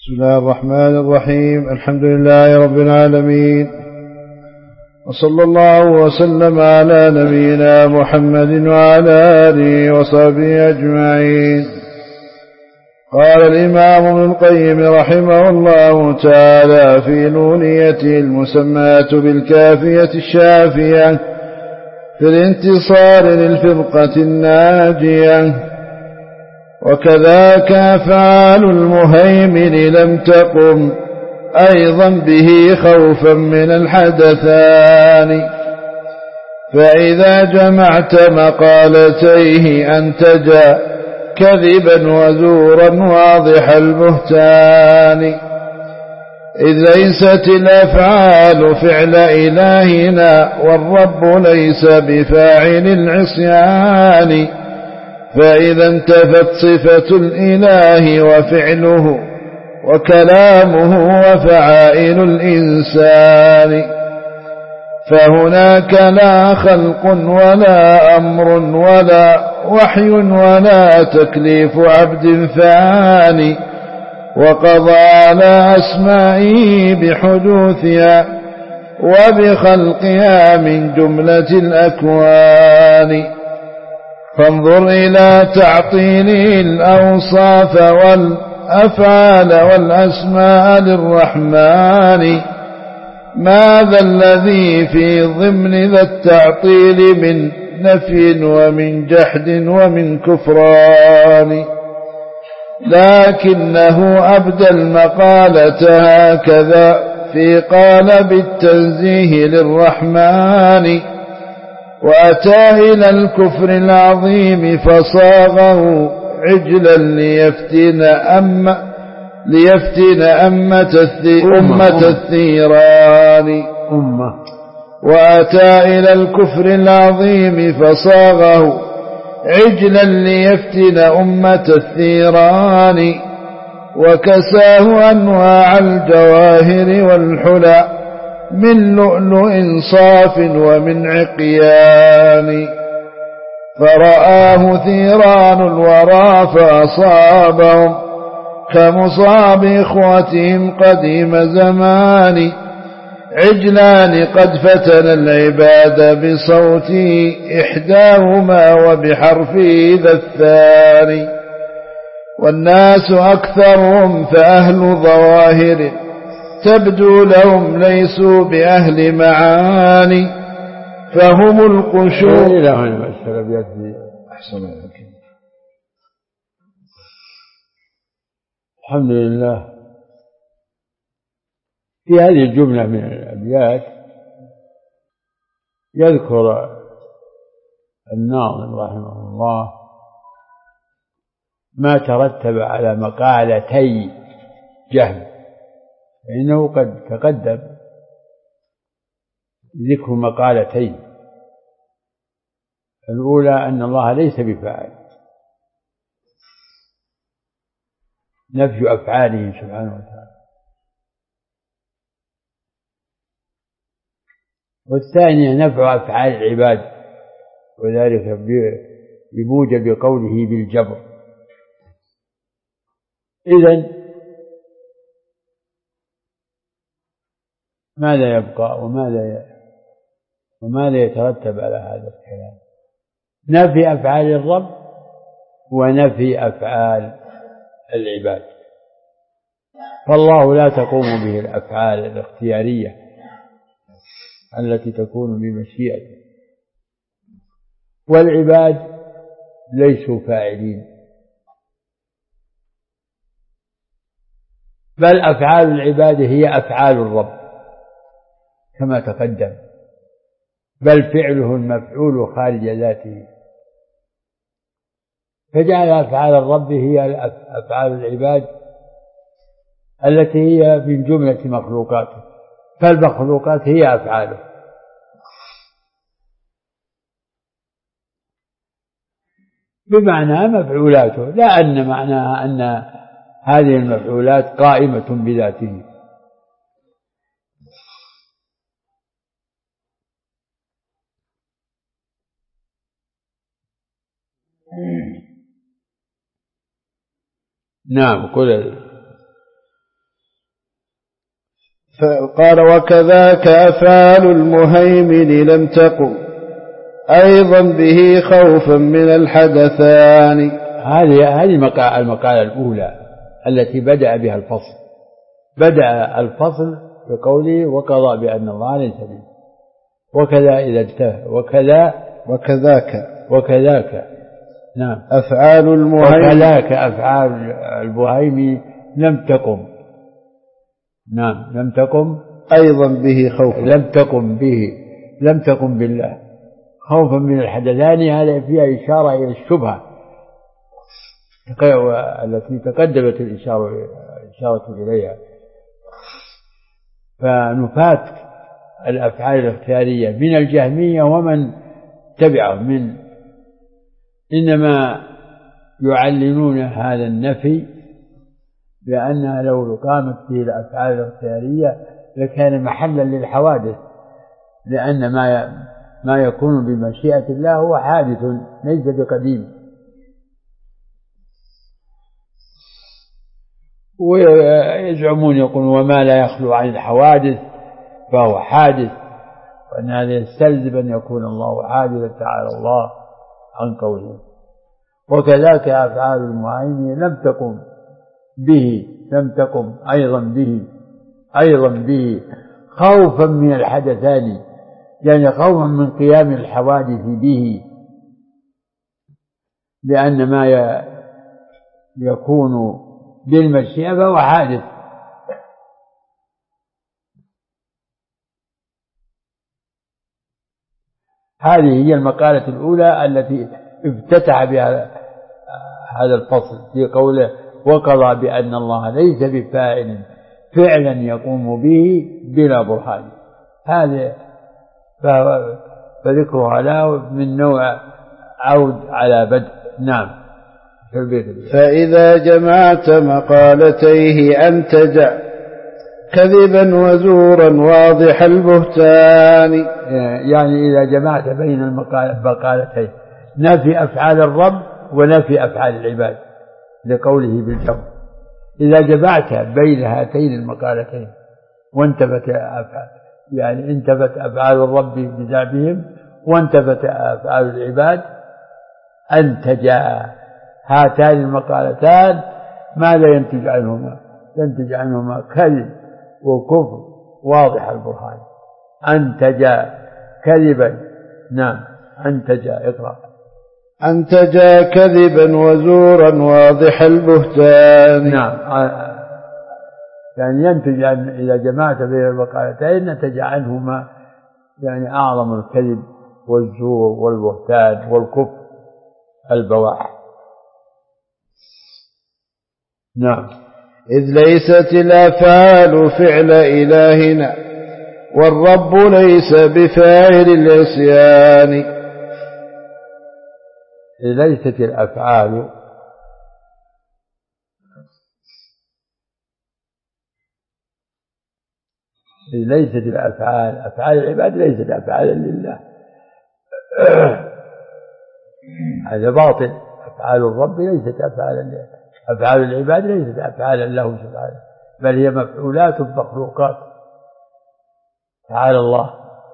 بسم الله الرحمن الرحيم. الحمد لله رب العالمين، وصلى الله وسلم على نبينا محمد وعلى آله وصحبه أجمعين. قال الإمام ابن القيم رحمه الله تعالى في نونيته المسماة بالكافية الشافية في الانتصار للفرقة الناجية: وكذاك أفعال المهيمن لم تقم أيضا به خوفا من الحدثان، فإذا جمعت مقالتيه أنتجا كذبا وزورا واضح البهتان، إذ ليست الأفعال فعل إلهنا والرب ليس بفاعل العصيان، فإذا انتفت صفة الإله وفعله وكلامه وفعائل الإنسان، فهناك لا خلق ولا أمر ولا وحي ولا تكليف عبد فاني، وقضى على أسمائه بحدوثها وبخلقها من جملة الأكوان. فانظر إلى تعطيله الأوصاف والأفعال والأسماء للرحمن، ماذا الذي في ضمن ذا التعطيل من نفي ومن جحد ومن كفران؟ لكنه أبدى المقالة هكذا في قالب التنزيه للرحمن، وأتى إلى الكفر العظيم فصاغه عجلا ليفتن أمة الثيران. وأتى إلى الكفر العظيم فصاغه عجلا ليفتن أمة الثيران، وكساه أنواع الجواهر والحلى من لؤلؤ صاف ومن عقيان، فرآه ثيران الورى فأصابهم كمصاب إخوتهم قديم زمان، عجلان قد فتن العباد بصوته إحداهما وبحرفه ذا الثاني، والناس أكثرهم فأهل ظواهر تبدو لهم ليسوا بأهل معاني، فهم القشور. الحمد لله. في هذه الجملة من الأبيات يذكر الناظم رحمه الله ما ترتب على مقالتي جهم، فإنه قد تقدم ذكر مقالتين: الأولى أن الله ليس بفاعل، نفي أفعاله سبحانه وتعالى، والثانية نفع أفعال العباد، وذلك بموجب قوله بالجبر. إذن ماذا يبقى وماذا يترتب على هذا الكلام؟ نفي أفعال الرب ونفي أفعال العباد، فالله لا تقوم به الأفعال الاختيارية التي تكون بمشيئته، والعباد ليسوا فاعلين، بل أفعال العباد هي أفعال الرب كما تقدم، بل فعله المفعول خارج ذاته، فجعل أفعال الرب هي أفعال العباد التي هي من جملة مخلوقاته، فالمخلوقات هي أفعاله. بمعنى مفعولاته، لا أن معناها أن هذه المفعولات قائمة بذاته. نعم. قل قال وكذاك أفعال المهيمن لم تقم أيضا به خوفا من الحدثان. هذه المقالة الأولى التي بدأ بها الفصل. بدأ الفصل بقوله وقضى بأن الله ليس به، وكذا إذا انتهى وكذاك نعم أفعال المهيمن وكذاك أفعال المهيمن لم تقم. نعم لم تقم أيضا به خوفا، لم تقم بالله خوفا من الحدثان. هذا فيها إشارة إلى الشبهة التي تقدمت الإشارة إليها. فنفات الأفعال الاختيارية من الجهمية ومن تبعهم إنما يعلنون هذا النفي بأنها لو قامت به الأفعال الاختيارية لكان محلا للحوادث، لأن ما يكون بمشيئة الله هو حادث ليس بقديم. ويزعمون يقولون وما لا يخلو عن الحوادث فهو حادث، وأن هذا يستلزم أن يكون الله حادثا تعالى الله عن قوله. وكذلك أفعال المهيمن لم تقم أيضا به خوفا من الحدثان، يعني خوفا من قيام الحوادث به، لأن ما يكون بالمشيئة فهو حادث. هذه هي المقالة الأولى التي افتتح بها هذا الفصل في قوله وقضى بأن الله ليس بفاعل فعلا يقوم به بلا برهان. هذا فذكرها له من نوع عود على بدء. نعم. فإذا جمعت مقالتيه أنتج كذبا وزورا واضح البهتان. يعني إذا جمعت بين المقالتين نفي أفعال الرب ونفي أفعال العباد لقوله بالجمع، إذا جمعت بين هاتين المقالتين وانتفت أفعال، يعني انتفت أفعال الرب بذاتهم وانتفت أفعال العباد، أنتج هاتان المقالتان ماذا ينتج عنهما كذب وكفر واضح البرهان. أنتج كذبا. نعم. أنتج اقرأ. أنتج كذبا وزورا واضح البهتان. نعم. يعني ينتج إذا جمعت بين المقالتين نتج عنهما يعني أعظم الكذب والزور والبهتان والكفر البواح. نعم. إذ ليست الأفعال فعل إلهنا والرب ليس بفاعل العصيان. إذ ليست الأفعال أفعال العباد ليست أفعالا لله، هذا باطل. أفعال الرب ليست أفعالا لله، أفعال العباد ليست أفعالا له سبحانه، بل هي مفعولات مخلوقات. تعالى الله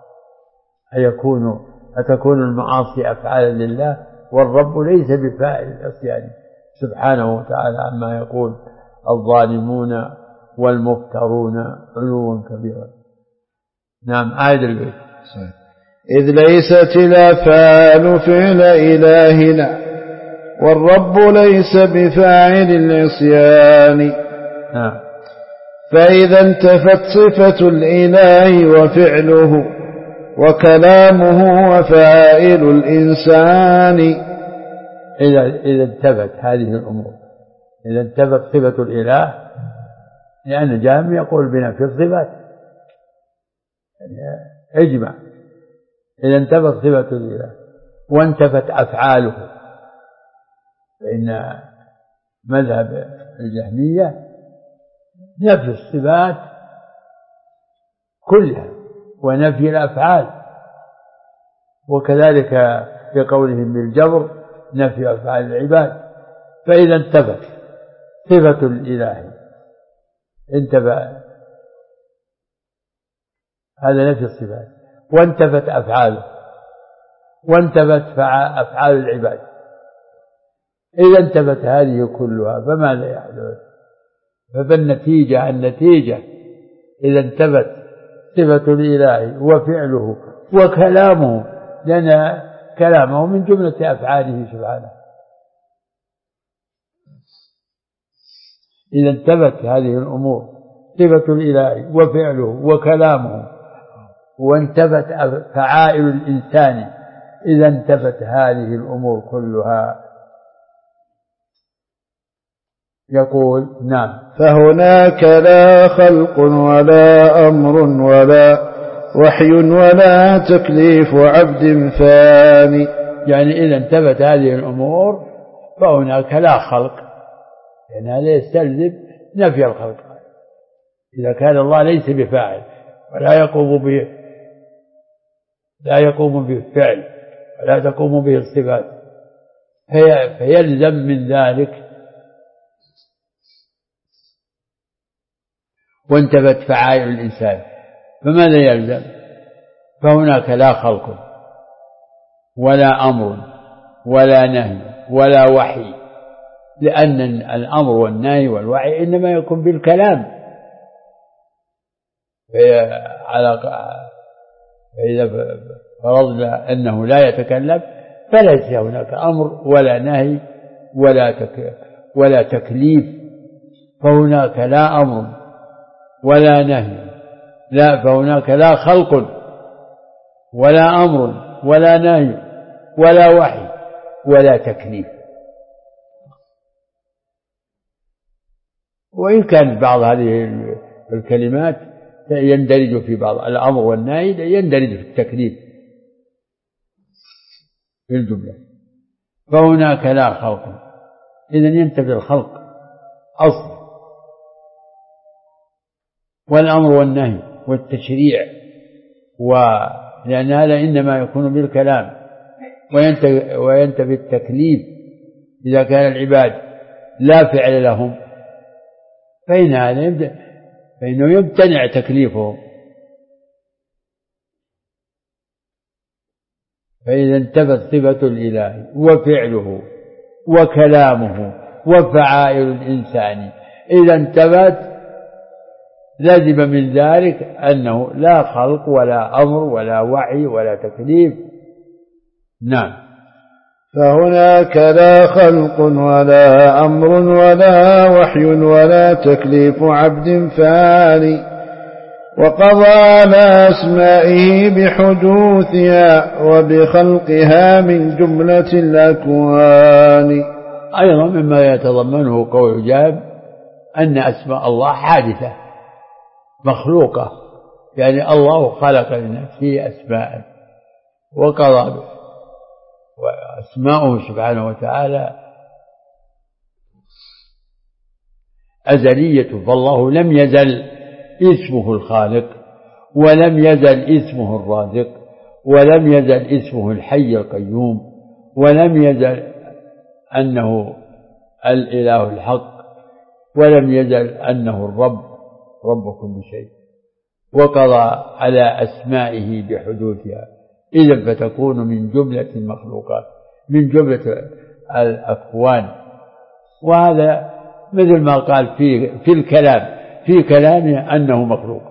أتكون المعاصي أفعالا لله والرب ليس بفاعل العصيان سبحانه وتعالى عما يقول الظالمون والمفترون علوا كبيرا. نعم. آية البيت. إذ ليست الأفعال فعل إلهنا والرب ليس بفاعل العصيان. نعم. فإذا انتفت صفة الإله وفعله وكلامه وفاعل الإنسان. إذا انتفت هذه الأمور، إذا انتفت صفة الإله، لأن الجهم يقول بنفي الصفات، يعني اجمع. إذا انتفت صفة الإله وانتفت أفعاله، فإن مذهب الجهمية نفي الصفات كلها ونفي الأفعال، وكذلك في قولهم بالجبر نفي أفعال العباد. فإذا انتفت صفة الإله انتفى هذا نفي الصفات، وانتفت أفعاله، وانتفت أفعال العباد. إذا انتفت هذه كلها فماذا يحدث؟ فالنتيجة إذا انتفت صفة الإله وفعله وكلامه، لأن كلامه من جملة أفعاله سبحانه. إذا انتفت هذه الأمور، صفة الإله وفعله وكلامه، وانتفت فعائل الإنسان، إذا انتفت هذه الأمور كلها. يقول نعم: فهناك لا خلق ولا أمر ولا وحي ولا تكليف عبد فاني. يعني إذا انتفت هذه الأمور فهناك لا خلق، يعني هذا يستلزم نفي الخلق. إذا كان الله ليس بفاعل ولا يقوم به فعل ولا تقوم به الصفات، فيلزم من ذلك وانتفت فعائل الإنسان، فماذا يلزم؟ فهناك لا خلق ولا أمر ولا نهي ولا وحي، لأن الأمر والنهي والوحي إنما يكون بالكلام. فإذا فرضنا أنه لا يتكلم فليس هناك أمر ولا نهي ولا تكليف، فهناك لا أمر ولا نهي، فهناك لا خلق ولا أمر ولا نهي ولا وحي ولا تكليف. وإن كان بعض هذه الكلمات يندرج في بعض الأمر والنهي، يندرج في التكليف في الجملة. فهناك لا خلق، إذن ينتفي الخلق أصل، والأمر والنهي والتشريع، لأن هذا إنما يكون بالكلام، وينتفي التكليف إذا كان العباد لا فعل لهم، فإنه يمتنع تكليفهم. فإذا انتفت صفة الإله وفعله وكلامه وفعائل الإنسان، إذا انتفت لازم من ذلك أنه لا خلق ولا أمر ولا وحي ولا تكليف. نعم. فهناك لا خلق ولا أمر ولا وحي ولا تكليف عبد فاني، وقضى على أسمائه بحدوثها وبخلقها من جملة الأكوان. أيضا مما يتضمنه قول جاب أن أسماء الله حادثة مخلوقة، يعني الله خلق لنفسه أسماء وقضى به، وأسماؤه سبحانه وتعالى أزلية، فالله لم يزل اسمه الخالق، ولم يزل اسمه الرازق، ولم يزل اسمه الحي القيوم، ولم يزل أنه الإله الحق، ولم يزل أنه الرب رب كل شيء، وقضى على أسمائه بحدوثها، إذن فتكون من جملة المخلوقات، من جملة الأكوان. وهذا مثل ما قال في الكلام، في كلامه أنه مخلوق.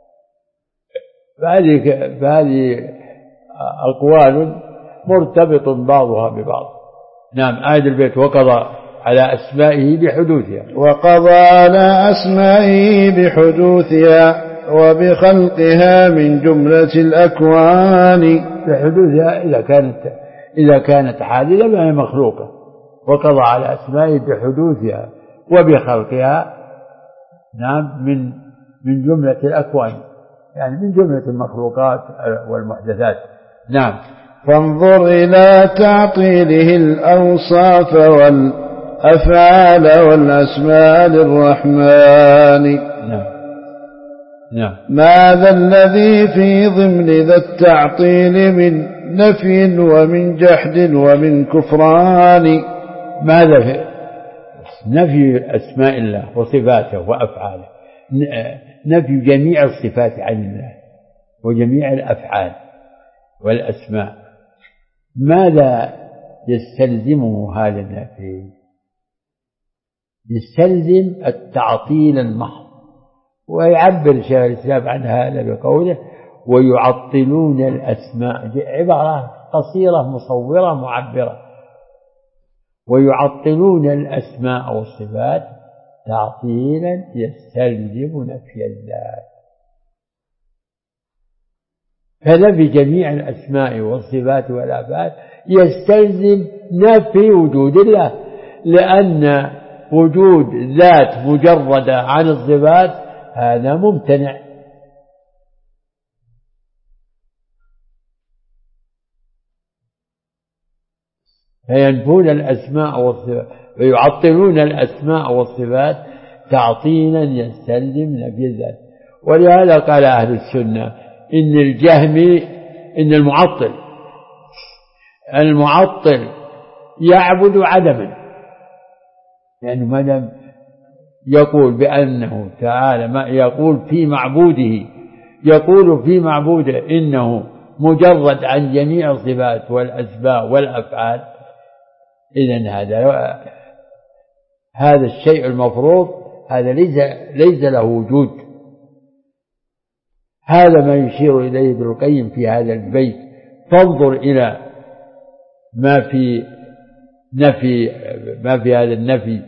فهذه أقوال مرتبط بعضها ببعض. نعم. آية البيت: وقضى على أسمائه بحدوثها. وقضى على أسمائه بحدوثها وبخلقها من جملة الأكوان. بحدوثها إذا كانت حادثة فهي مخلوقة. وقضى على أسمائه بحدوثها وبخلقها، نعم، من جملة الأكوان، يعني من جملة المخلوقات والمحدثات. نعم. فانظر إلى تعطيله الأوصاف والأفعال والأسماء للرحمن. نعم. نعم. ماذا الذي في ضمن ذا التعطيل من نفي ومن جحد ومن كفران؟ ماذا في نفي أسماء الله وصفاته وأفعاله، نفي جميع الصفات عن الله، وجميع الأفعال والأسماء. ماذا يستلزمه هذا النفي؟ يستلزم التعطيل المحض. ويعبر شيخ الإسلام عن هذا بقوله ويعطلون الأسماء، عبارة قصيرة مصورة معبرة. ويعطلون الأسماء والصفات تعطيلا يستلزم نفي الذات. فنفي جميع الأسماء والصفات والآفات يستلزم نفي وجود الله، لأن وجود ذات مجردة عن الصفات هذا ممتنع. فينفون الأسماء والصفات ويعطلون الأسماء والصفات تعطيلا يستلزم نفي الذات. ولهذا قال أهل السنة إن الجهمي إن المعطل يعبد عدما، يعني ما دام يقول بأنه تعالى ما يقول في معبوده إنه مجرد عن جميع الصفات والأسباب والأفعال، إذن هذا الشيء المفروض هذا ليس له وجود. هذا ما يشير إليه ابن القيم في هذا البيت. فانظر إلى ما في هذا النفي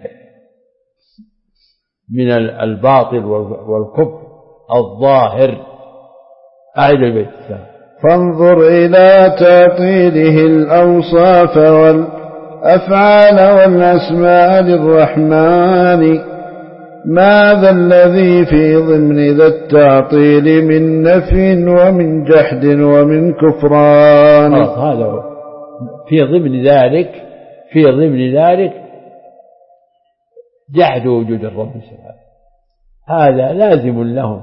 من الباطل والكفر الظاهر. أعيد البيت الثاني. فانظر إلى تعطيله الأوصاف والأفعال والأسماء للرحمن، ماذا الذي في ضمن ذا التعطيل من نفي ومن جحد ومن كفران. هذا في ضمن ذلك جحد وجود الرب سبحانه، هذا لازم لهم،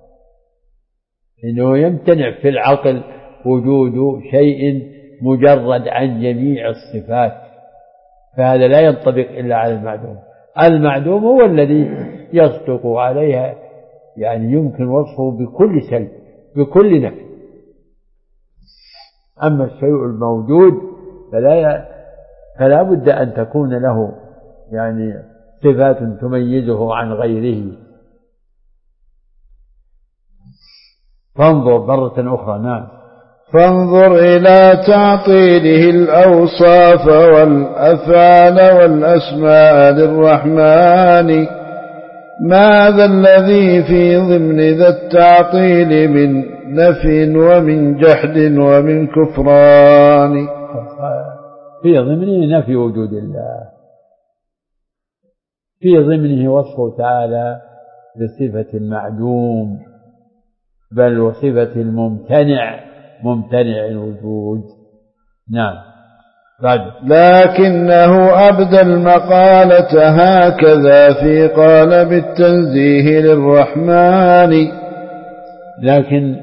إنه يمتنع في العقل وجود شيء مجرد عن جميع الصفات، فهذا لا ينطبق إلا على المعدوم. المعدوم هو الذي يصدق عليها، يعني يمكن وصفه بكل سلب بكل نفي. أما الشيء الموجود فلا بد أن تكون له يعني صفات تميزه عن غيره. فانظر مرة أخرى. نعم. فانظر إلى تعطيله الأوصاف والأفعال والأسماء للرحمن، ماذا الذي في ضمن ذا التعطيل من نفي ومن جحد ومن كفران. في ضمنه نفي وجود الله، في ضمنه وصفه تعالى بصفة المعدوم، بل وصفة ممتنع الوجود. نعم. بعد. لكنه أبدى المقالة هكذا في قالب التنزيه للرحمن. لكن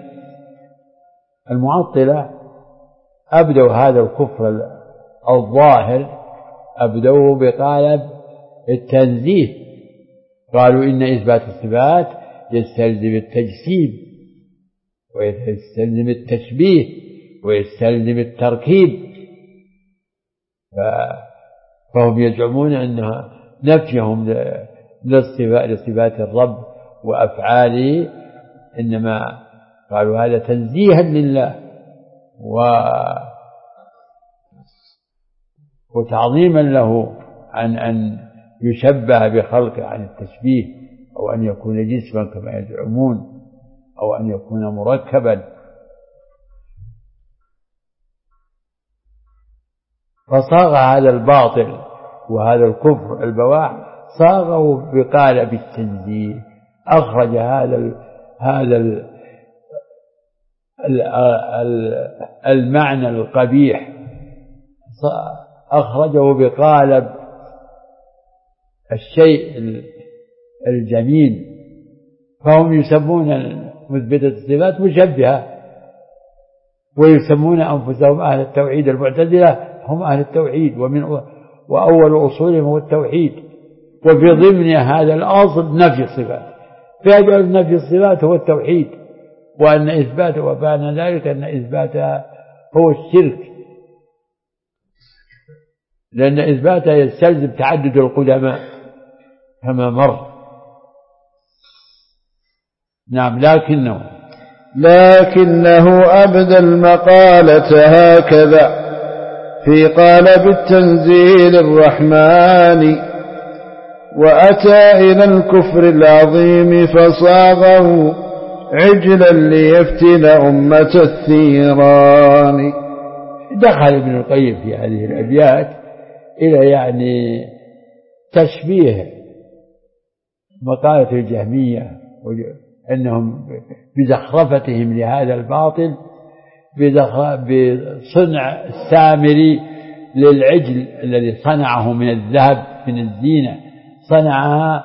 المعطلة أبدوا هذا الكفر الظاهر أبدوه بقالب التنزيه، قالوا إن إثبات الصفات يستلزم التجسيم ويستلزم التشبيه ويستلزم التركيب، فهم يزعمون أن نفيهم لصفات الرب وأفعاله إنما قالوا هذا تنزيها لله وتعظيما له عن أن يشبه بخلقه، عن التشبيه، أو أن يكون جسما كما يزعمون، أو أن يكون مركبا. فصاغ هذا الباطل وهذا الكفر البواح صاغه بقالب التنزيه، أخرج هذا المعنى القبيح أخرجه بقالب الشيء الجميل. فهم يسمون مثبتة الصفات مشبهة، ويسمون أنفسهم أهل التوحيد. المعتزلة هم أهل التوحيد، وأول أصولهم هو التوحيد، وفي ضمن هذا الأصل نفي الصفات، فيجعل نفي الصفات هو التوحيد، وأن إثباته وبان ذلك أن إثباته هو الشرك، لأن إثباته يستلزم تعدد القدماء كما مر. نعم. لكنه أبدى المقالة هكذا في قالب التنزيل الرحمن، وأتى إلى الكفر العظيم فصاغه عجلا ليفتن أمة الثيران. دخل ابن القيم في هذه الأبيات إلى يعني تشبيه مقالة الجهمية، أنهم بزخرفتهم لهذا الباطل بصنع السامري للعجل الذي صنعه من الذهب من الزينة، صنعها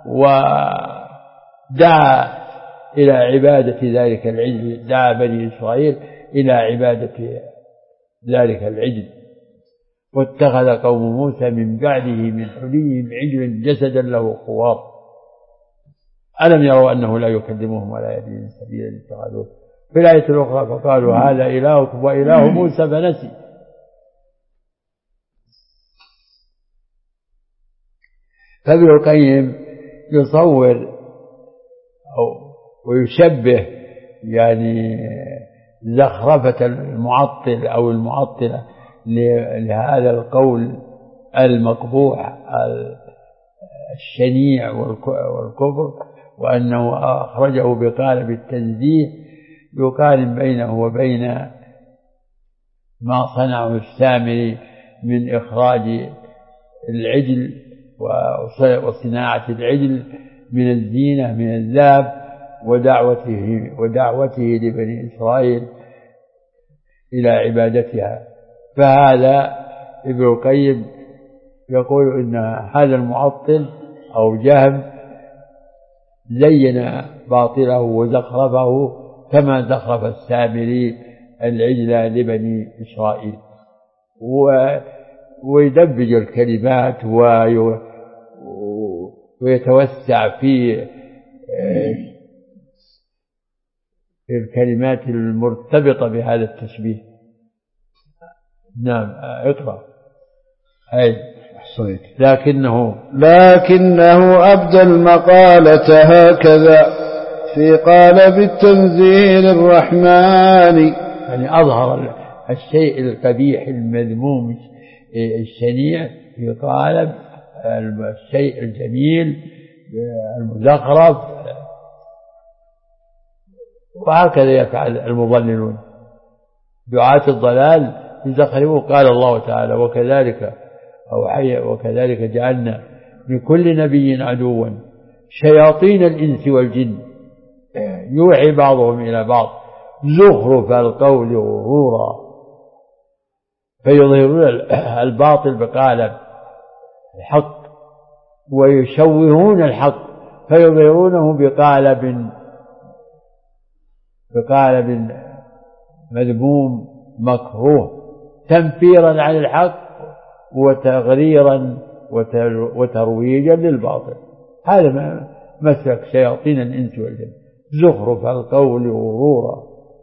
ودعا إلى عبادة ذلك العجل، دعا بني إسرائيل إلى عبادة ذلك العجل. واتخذ قوم موسى من بعده من حليهم عجلا جسدا له خوار ألم يروا أنه لا يكلمهم ولا يهديهم سبيلا اتخذوه. في الآية الأخرى فقالوا هذا إلهكم وإله موسى فنسي. فابن القيم يصور ويشبه يعني زخرفة المعطل أو المعطلة لهذا القول المقبوح الشنيع والكفر، وأنه أخرجه بقالب التنزيه يقارن بينه وبين ما صنعه السامري من إخراج العجل وصناعة العجل من الزينة من الذهب ودعوته لبني إسرائيل إلى عبادتها. فهذا ابن القيم يقول إن هذا المعطل أو جهم زين باطله وزخرفه كما زخرف السامري العجل لبني إسرائيل، ويدبج الكلمات ويتوسع في الكلمات المرتبطة بهذا التشبيه. نعم. اقرأ. لكنه أبدى المقالة هكذا في قالب التنزيل الرحمن، يعني أظهر الشيء القبيح المذموم الشنيع في قالب الشيء الجميل المزخرف. وهكذا يفعل المضللون دعاة الضلال يزخرفون. قال الله تعالى وكذلك جعلنا لكل نبي عدوا شياطين الإنس والجن يوحي بعضهم إلى بعض زخرف القول غرورا فيظهرون الباطل بقالب الحق ويشوهون الحق فيظهرونه بقالب مذموم مكروه تنفيرا عن الحق وتغريرا وترويجا للباطل. هذا مسلك شياطين الإنس والجن زخرف القول غرورا.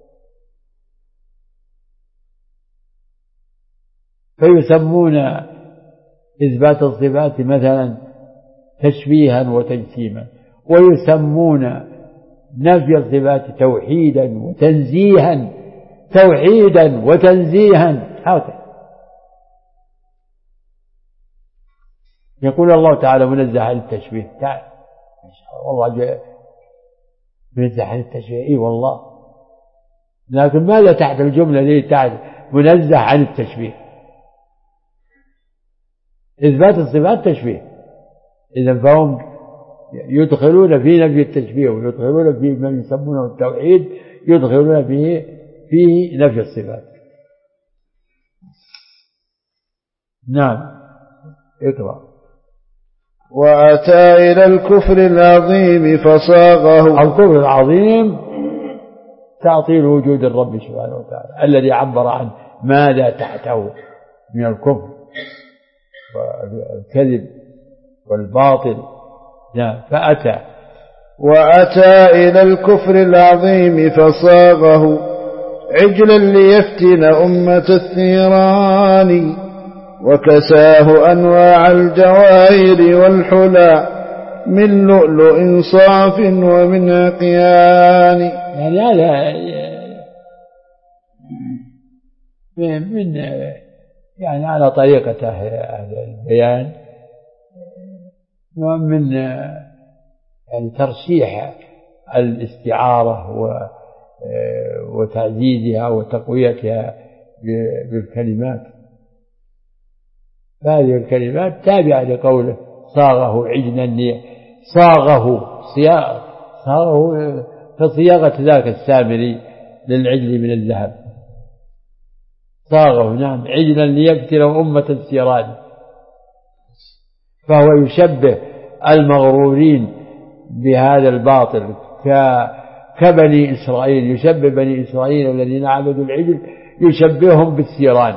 فيسمون إثبات الصفات مثلا تشبيها وتجسيما، ويسمون نفي الصفات توحيدا وتنزيها هكذا. يقول الله تعالى منزه عن التشبيه، تعال والله منزه عن التشبيه، اي والله، لكن ماذا تحت الجملة دي؟ تعال منزه عن التشبيه. إثبات الصفات تشبيه، إذا فهم يدخلون في نفي التشبيه ويدخلون في من يسمونه التوحيد يدخلون فيه نفي الصفات. نعم. اقرأ. وأتى إلى الكفر العظيم فصاغه. الكفر العظيم تعطيل وجود الرب سبحانه وتعالى الذي عبر عن ماذا تحته من الكفر والكذب والباطل. فأتى وأتى إلى الكفر العظيم فصاغه عجلا ليفتن أمة الثيران وكساه أنواع الجواهر والحلى من لؤلؤ صاف ومن عقيان. يعني هذا من يعني على طريقة أهل البيان ومن يعني ترشيح الاستعارة وتعزيزها وتقويتها بالكلمات. هذه الكلمات تابعة لقوله صاغه عجلا صاغه كصياغة ذاك السامري للعجل من الذهب. صاغه نعم عجلا ليفتن أمة الثيران، فهو يشبه المغرورين بهذا الباطل كبني إسرائيل، يشبه بني إسرائيل الذين عبدوا العجل يشبههم بالثيران.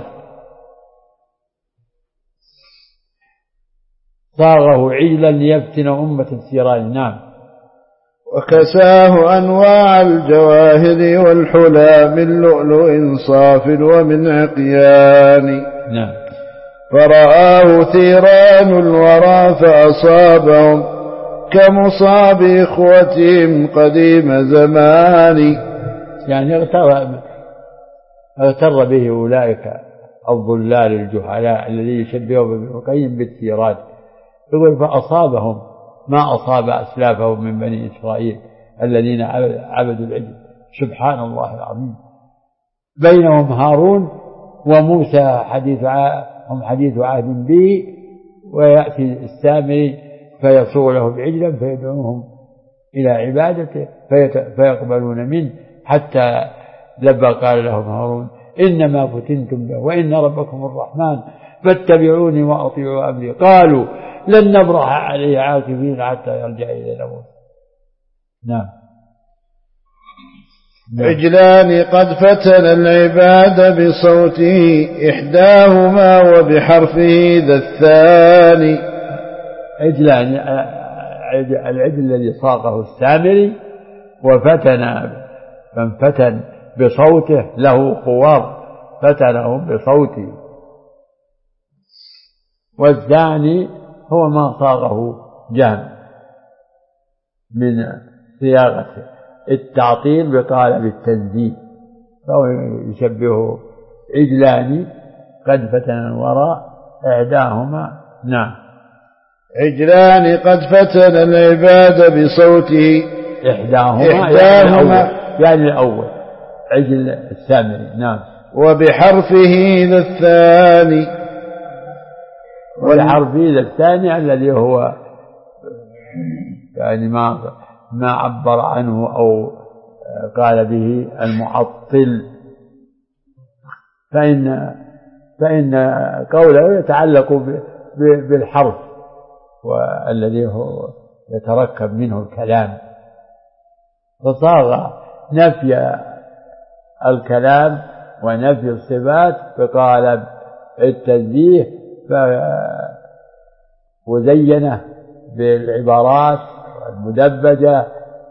صاغه عجلا ليفتن أمة الثيران. نعم. وكساه أنواع الجواهر والحلى من لؤلؤ صاف ومن عقيان. نعم. فرآه ثيران الورى فأصابهم كمصاب إخوتهم قديم زمان. يعني اغتر به أولئك الضلال الجهلاء الذي يشبههم ابن القيم بالثيران. يقول فأصابهم ما أصاب أسلافهم من بني إسرائيل الذين عبدوا العجل. سبحان الله العظيم. بينهم هارون وموسى هم حديث عهد به، ويأتي السامري فيصوغ لهم عجلا فيدعوهم إلى عبادته فيقبلون منه، حتى لما قال لهم هارون إنما فتنتم به وإن ربكم الرحمن فاتبعوني وأطيعوا أمري قالوا لن نبرح عليه عاكفين حتى يرجع إلينا موسى. نعم. عجلان قد فتن العباد بصوته إحداهما وبحرفه ذا الثاني. عجلان العجل الذي صاغه السامري فانفتن بصوته، له خوار فتنه بصوته. والثاني هو ما صاغه جهم من صياغة التعطيل بقالب التنزيه، فهو يشبهه عجلان قد فتن الوراء إحداهما. نعم. عجلان قد فتن العباد بصوته إحداهما يعني الأول عجل السامري. نعم. وبحرفه ذا الثاني. والحرف ذا الثاني الذي هو يعني ما عبر عنه أو قال به المعطل، فإن قوله يتعلق بالحرف والذي هو يتركب منه الكلام، فصاغ نفي الكلام ونفي الصفات بقالب التنزيه وزينه بالعبارات المدبجة،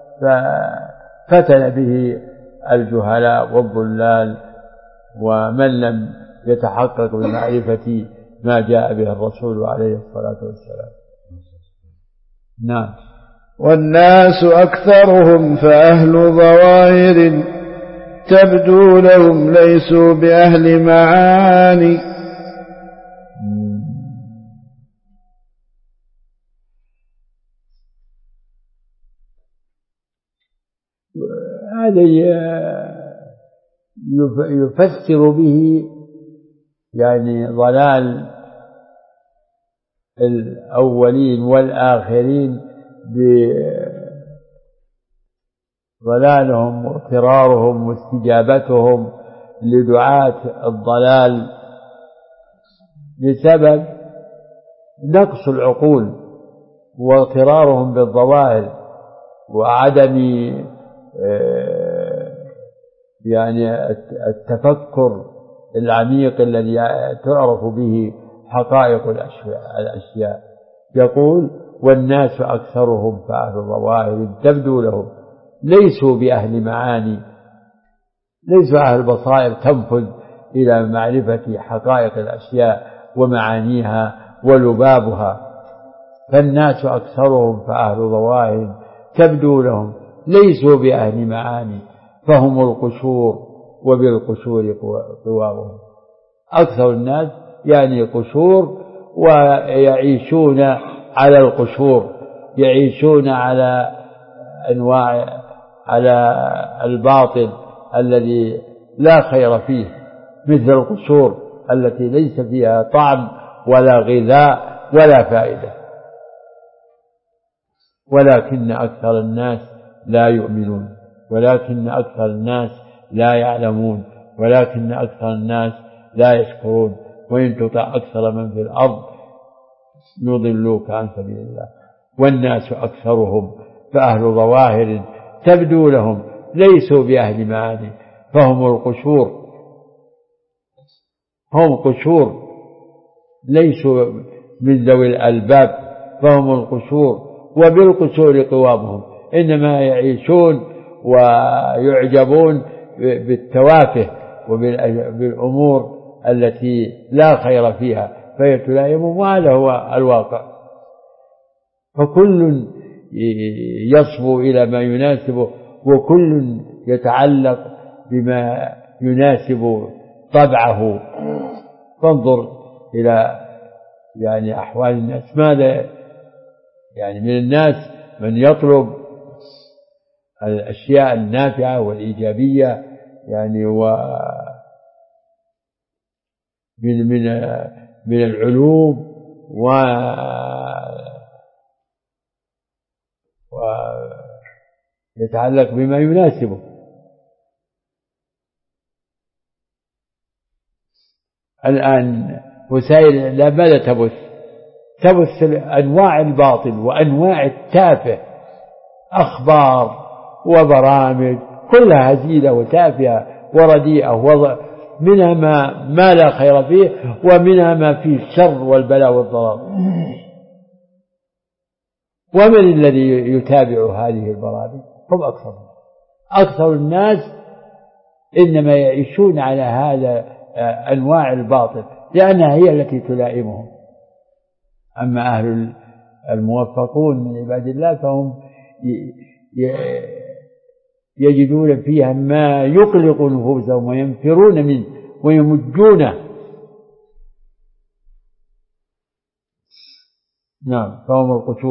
ففتن به الجهلاء والضلال ومن لم يتحقق بمعرفة ما جاء به الرسول عليه الصلاة والسلام. نعم. والناس أكثرهم فأهل ظواهر تبدو لهم ليسوا بأهل معاني. هذا يفسر به يعني ضلال الأولين والآخرين بضلالهم واضطرارهم واستجابتهم لدعاة الضلال بسبب نقص العقول واضطرارهم بالظواهر وعدم يعني التفكر العميق الذي تعرف به حقائق الأشياء. يقول والناس أكثرهم فأهل ظواهر تبدو لهم ليسوا بأهل معاني، ليسوا أهل بصائر تنفذ إلى معرفة حقائق الأشياء ومعانيها ولبابها. فالناس أكثرهم فأهل ظواهر تبدو لهم ليسوا بأهل معاني فهم القشور وبالقشور قوامهم. أكثر الناس يعني قشور، ويعيشون على القشور، يعيشون على أنواع، على الباطل الذي لا خير فيه، مثل القشور التي ليس فيها طعم ولا غذاء ولا فائدة. ولكن أكثر الناس لا يؤمنون، ولكن أكثر الناس لا يعلمون، ولكن أكثر الناس لا يشكرون. وإن تطع أكثر من في الأرض يضلوك عن سبيل الله. والناس أكثرهم فأهل ظواهر تبدو لهم ليسوا بأهل معاني فهم القشور، هم قشور ليسوا من ذوي الألباب فهم القشور وبالقشور قوامهم. إنما يعيشون ويعجبون بالتوافه وبالأمور التي لا خير فيها فهي تلائمهم، وهذا هو الواقع. فكل يصبو إلى ما يناسبه، وكل يتعلق بما يناسب طبعه. فانظر إلى يعني أحوال الناس، ماذا يعني من الناس من يطلب الأشياء النافعة والإيجابية يعني من العلوم ويتعلق بما يناسبه. الآن وسائل لا ماذا تبث أنواع الباطل وأنواع التافه، أخبار وبرامج كلها هزيلة وتافهة ورديئة، منها ما لا خير فيه، ومنها ما فيه الشر والبلاء والضرر. ومن الذي يتابع هذه البرامج؟ هم أكثر الناس إنما يعيشون على هذا أنواع الباطل لأنها هي التي تلائمهم. أما أهل الموفقون من عباد الله فهم يجدون فيها ما يقلق نفوسهم وينفرون منه ويمجونه. نعم، فهم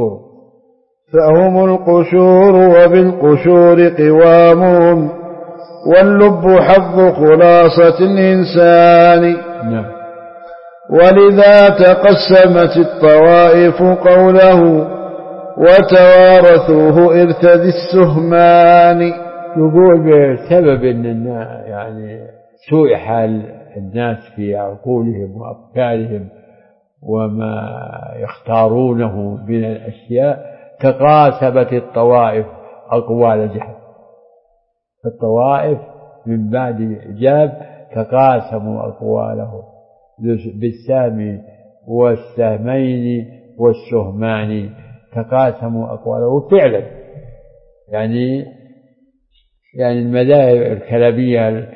القشور وبالقشور قوامهم، واللب حظ خلاصة الإنسان. نعم. ولذا تقسمت الطوائف قوله وتوارثوه إرث ذي السهمان. يقول بسبب أن يعني سوء حال الناس في عقولهم وأفكارهم وما يختارونه من الأشياء تقاسمت الطوائف أقوال جهل. الطوائف من بعد الإعجاب تقاسموا أقواله بالسهم والسهمين والسهمان، تقاسموا أقواله فعلا. يعني المذاهب الكلامية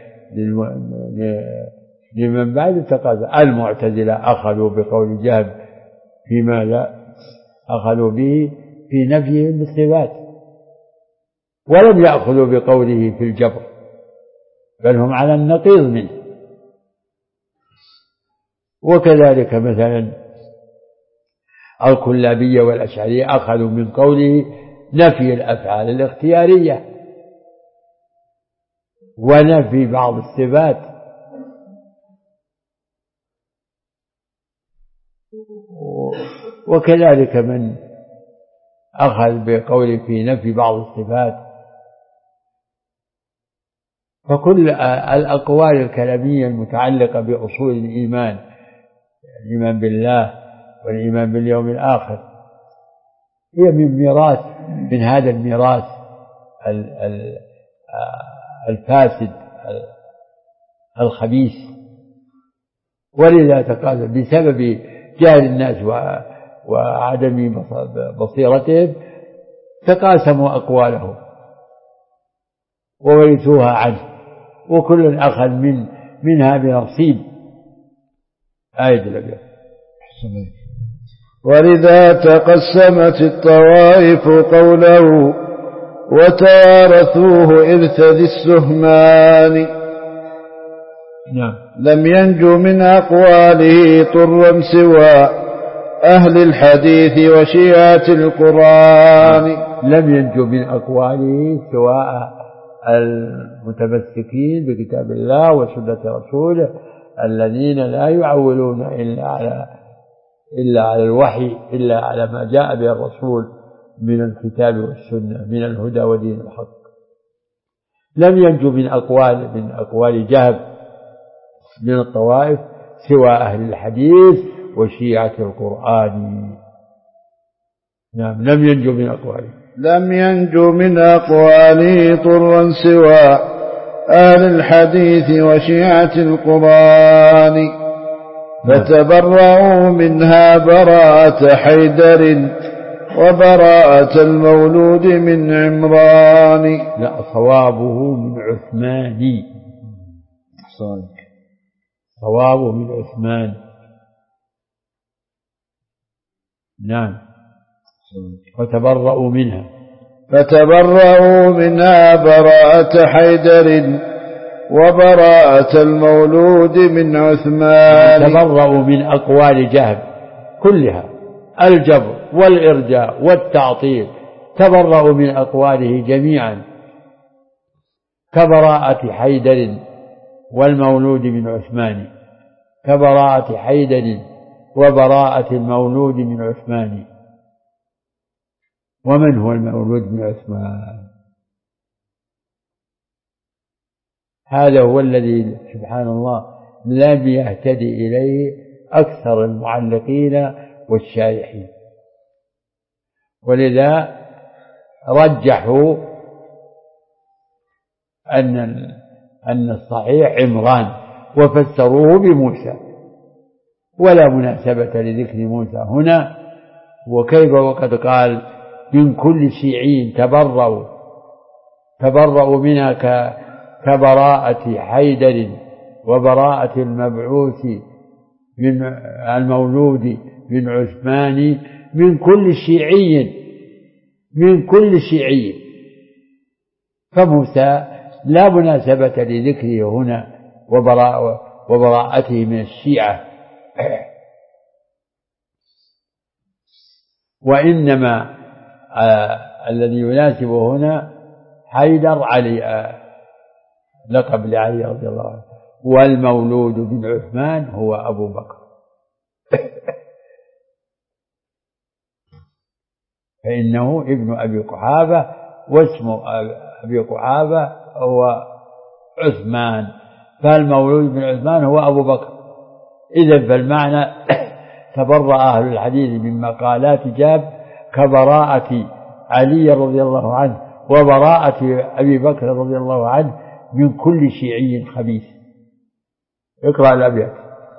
لمن بعد تقاسم. المعتزلة أخذوا بقول جهم فيما لا أخذوا به في نفيه بالصفات، ولم يأخذوا بقوله في الجبر، بل هم على النقيض منه. وكذلك مثلا الكلابية والأشعرية أخذوا من قوله نفي الأفعال الاختيارية ونفي بعض الصفات. وكذلك من أخذ بقوله في نفي بعض الصفات. فكل الأقوال الكلامية المتعلقة بأصول الإيمان، الإيمان بالله والإيمان باليوم الآخر، هي من ميراث، من هذا الميراث الفاسد الخبيث. ولذا تقاسم بسبب جهل الناس وعدم بصيرتهم تقاسموا أقوالهم وورثوها عنه، وكل أخذ منها بنصيب. آية الأبيات. ولذا تقسمت الطوائف قوله وتوارثوه إرث ذي السهمان. نعم. لم ينجو من أقواله طرا سوى أهل الحديث وشيعة القرآن. لم ينجو من أقواله سواء المتمسكين بكتاب الله وسنة رسوله الذين لا يعولون إلا على الوحي، إلا على ما جاء به الرسول من الكتاب والسنة من الهدى ودين الحق. لم ينجو من أقوال جهل من الطوائف سوى أهل الحديث وشيعة القرآن. نعم. لم ينجو من أقواله طرا سوى أهل الحديث وشيعة القرآن. فتبرأوا منها براءة حيدر وبراءة المولود من عمران. لا، صوابه من عثمان. صوابه من عثمان. نعم. فتبرأوا منها براءة حيدر وبراءة المولود من عثمان. تبرأوا من أقوال جهل كلها، الجبر والإرجاء والتعطيل، تبرأوا من أقواله جميعا كبراءة حيدر والمولود من عثمان. كبراءة حيدر وبراءة المولود من عثمان. ومن هو المولود من عثمان؟ هذا هو الذي سبحان الله لم يهتدي إليه أكثر المعلقين والشارحين، ولذا رجحوا أن الصحيح عمران وفسروه بموسى، ولا مناسبة لذكر موسى هنا. وكيف وقد قال من كل شيعي تبرأوا منها كبراءة حيدر وبراءة المبعوث من المولود من عثمان من كل شيعي. فموسى لا مناسبة لذكره هنا وبراءته من الشيعة، وإنما الذي يناسبه هنا حيدر علي، لقب لعلي رضي الله عنه، والمولود من عثمان هو أبو بكر. فإنه ابن أبي قحافة، واسم أبي قحافة هو عثمان، فالمولود من عثمان هو أبو بكر. إذن فالمعنى تبرأ أهل الحديث من مقالات جاب كبراءة علي رضي الله عنه وبراءة أبي بكر رضي الله عنه من كل شيعي خبيث. اقرأ الأبيات.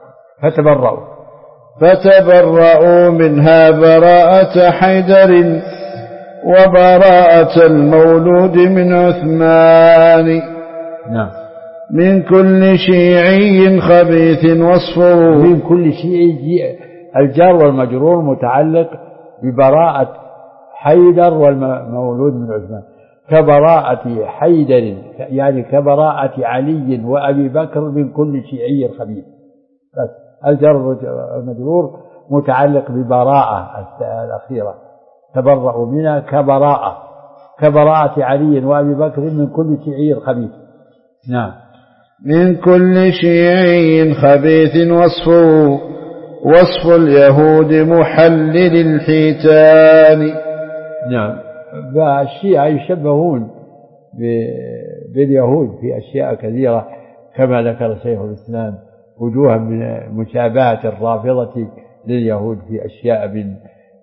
فتبرأوا منها براءة حيدر وبراءة المولود من عثمان. نعم. من كل شيعي خبيث وصفه. من كل شيعي، الجار والمجرور متعلق ببراءة حيدر والمولود من عثمان. كبراءة حيدر يعني كبراءة علي وأبي بكر من كل شيعي خبيث. بس الجار والمجرور متعلق ببراءة الأخيرة، تبرأوا منها كبراءة علي وأبي بكر من كل شيعي خبيث. نعم. من كل شيعي خبيث وصفه وصف اليهود محلل الحيتان. نعم. فالشيعة يشبهون باليهود في أشياء كثيرة كما ذكر شيخ الإسلام، وجوها من مشابهة الرافضة لليهود في أشياء من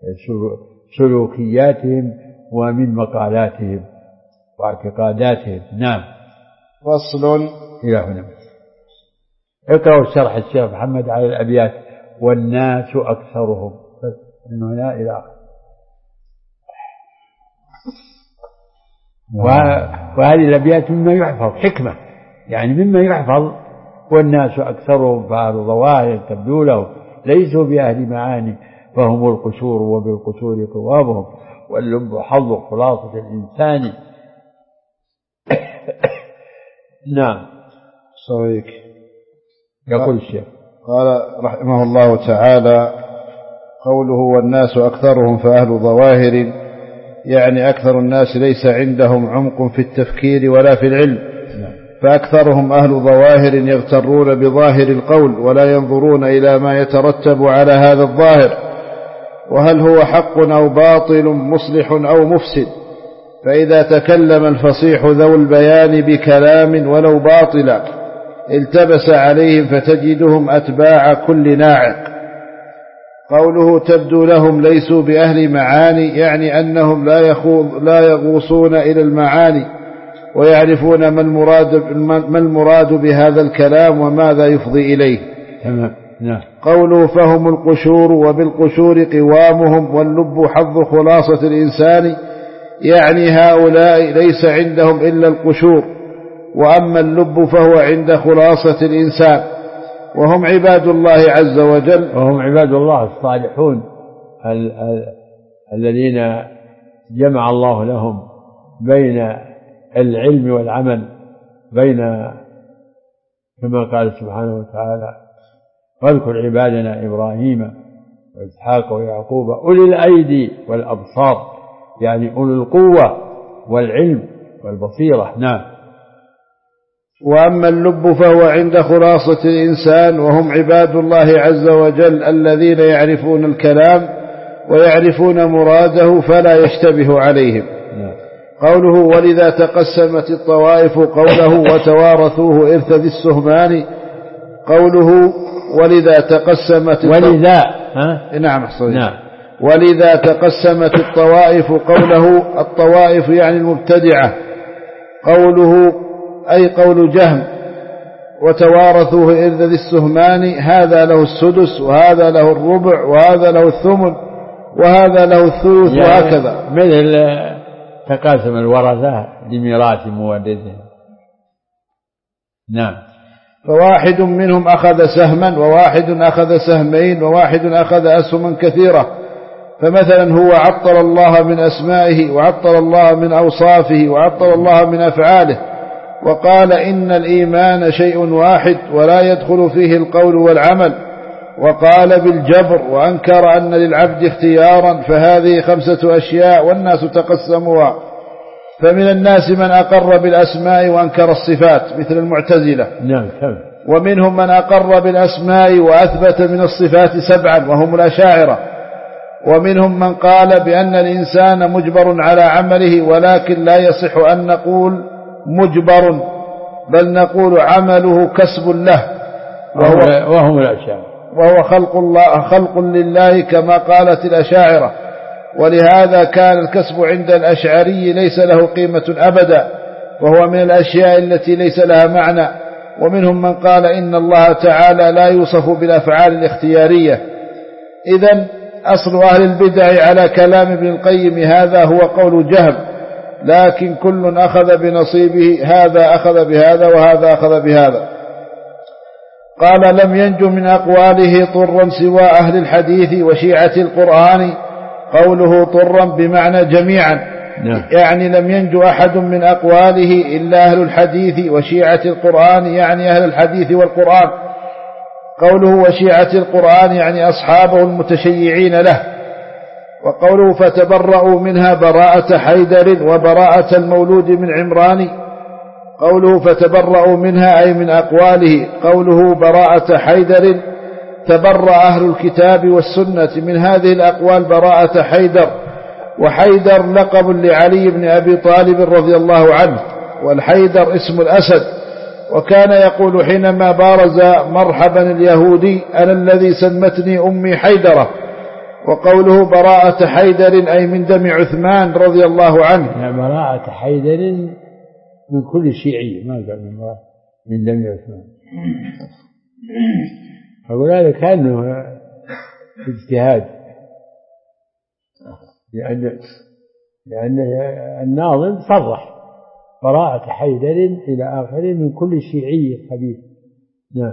سلوكياتهم ومن مقالاتهم واعتقاداتهم. نعم. فصل. إلى هنا. اقرأوا شرح الشيخ محمد على الأبيات. والناس أكثرهم. من هنا إلى آخره. وهذه الأبيات مما يحفظ حكمة، يعني مما يحفظ. والناس أكثرهم فأهل ظواهر تبدو له ليسوا بأهل معاني، فهم القشور وبالقشور قوامهم، واللب حظ خلاصة الإنسان. نعم. صحيح. يقول الشيخ قال رحمه الله تعالى: قوله والناس أكثرهم فأهل ظواهر، يعني أكثر الناس ليس عندهم عمق في التفكير ولا في العلم، فأكثرهم أهل ظواهر يغترون بظاهر القول ولا ينظرون إلى ما يترتب على هذا الظاهر، وهل هو حق أو باطل، مصلح أو مفسد. فإذا تكلم الفصيح ذو البيان بكلام ولو باطلا التبس عليهم فتجدهم أتباع كل ناعق. قوله تبدو لهم ليسوا بأهل معاني، يعني أنهم لا يغوصون إلى المعاني ويعرفون ما المراد بهذا الكلام وماذا يفضي إليه. قوله فهم القشور وبالقشور قوامهم، واللب حظ خلاصة الإنسان، يعني هؤلاء ليس عندهم إلا القشور، وأما اللب فهو عند خلاصة الإنسان، وهم عباد الله عز وجل. وهم عباد الله الصالحون الذين جمع الله لهم بين العلم والعمل، بين كما قال سبحانه وتعالى: واذكر عبادنا إبراهيم وإسحاق ويعقوب أولي الأيدي والأبصار، يعني أولي القوة والعلم والبصيرة. نعم. وأما اللب فهو عند خلاصة الإنسان، وهم عباد الله عز وجل الذين يعرفون الكلام ويعرفون مراده فلا يشتبه عليهم. قوله ولذا تقسمت الطوائف، قوله وتوارثوه إرث ذي السهمان. قوله ولذا تقسمت ولذا تقسمت الطوائف، قوله الطوائف يعني المبتدعة. قوله أي قول جهم وتوارثوه إرث ذي السهمان، هذا له السدس وهذا له الربع وهذا له الثمن وهذا له الثلث، وهكذا. مثل تقاسم الورثة لميراث مورثهم. نعم. فواحد منهم أخذ سهما، وواحد أخذ سهمين، وواحد أخذ أسهما كثيرة. فمثلا هو عطل الله من أسمائه، وعطل الله من أوصافه، وعطل الله من أفعاله، وقال إن الإيمان شيء واحد ولا يدخل فيه القول والعمل، وقال بالجبر، وأنكر أن للعبد اختيارا، فهذه 5 أشياء والناس تقسموها. فمن الناس من أقر بالأسماء وأنكر الصفات مثل المعتزلة، ومنهم من أقر بالأسماء وأثبت من الصفات 7 وهم الأشاعرة، ومنهم من قال بأن الإنسان مجبر على عمله، ولكن لا يصح أن نقول مجبر، بل نقول عمله كسب له، وهم الأشاعرة، وهو خلق لله كما قالت الأشاعرة. ولهذا كان الكسب عند الأشعري ليس له قيمة أبدا، وهو من الأشياء التي ليس لها معنى. ومنهم من قال إن الله تعالى لا يوصف بالأفعال الاختيارية. إذن أصل أهل البدع على كلام ابن القيم هذا هو قول جهم، لكن كل أخذ بنصيبه، هذا أخذ بهذا وهذا أخذ بهذا. قال لم ينجو من أقواله طرا سوى أهل الحديث وشيعة القرآن. قوله طرا بمعنى جميعا، يعني لم ينجو أحد من أقواله إلا أهل الحديث وشيعة القرآن، يعني أهل الحديث والقرآن. قوله وشيعة القرآن يعني أصحابه المتشيعين له. وقوله فتبرأوا منها براءة حيدر وبراءة المولود من عمران. قوله فتبرأوا منها أي من أقواله. قوله براءة حيدر تبرأ أهل الكتاب والسنة من هذه الأقوال براءة حيدر. وحيدر لقب لعلي بن أبي طالب رضي الله عنه، والحيدر اسم الأسد. وكان يقول حينما بارز مرحبا اليهودي أنا الذي سمتني أمي حيدرة. وقوله براءة حيدر أي من دم عثمان رضي الله عنه. يعني براءة حيدر من كل شيعي، ما قال من دم عثمان. أقول هذا كان اجتهاد لأن الناظم صرح براءة حيدر إلى آخره من كل شيعي خبيث. نعم.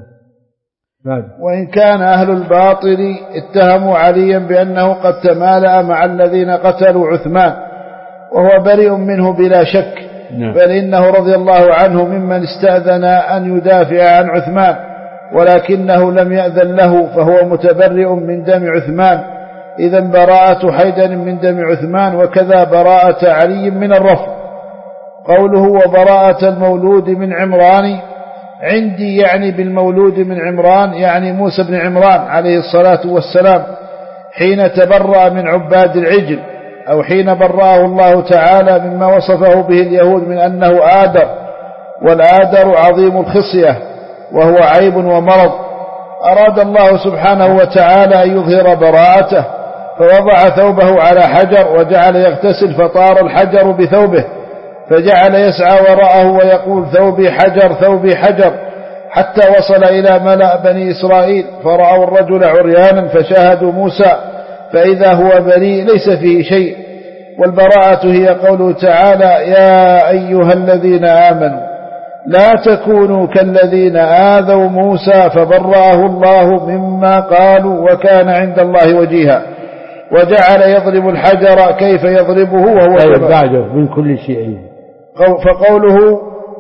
وإن كان أهل الباطل اتهموا عليا بأنه قد تمالأ مع الذين قتلوا عثمان وهو بريء منه بلا شك، بل إنه رضي الله عنه ممن استأذن أن يدافع عن عثمان ولكنه لم يأذن له، فهو متبرئ من دم عثمان. إذن براءة حيدر من دم عثمان، وكذا براءة علي من الرفض. قوله وبراءة المولود من عمران، عندي يعني بالمولود من عمران يعني موسى بن عمران عليه الصلاة والسلام حين تبرأ من عباد العجل، أو حين برأه الله تعالى مما وصفه به اليهود من أنه آدر، والآدر عظيم الخصية وهو عيب ومرض. أراد الله سبحانه وتعالى أن يظهر براءته، فوضع ثوبه على حجر وجعل يغتسل فطار الحجر بثوبه، فجعل يسعى وراءه ويقول ثوبي حجر ثوبي حجر، حتى وصل إلى ملأ بني إسرائيل فرأوا الرجل عريانا فشاهدوا موسى فإذا هو بريء ليس فيه شيء. والبراءة هي قوله تعالى يا أيها الذين آمنوا لا تكونوا كالذين آذوا موسى فبرأه الله مما قالوا وكان عند الله وجيها، وجعل يضرب الحجر كيف يضربه وهو بعده من كل شيء. فقوله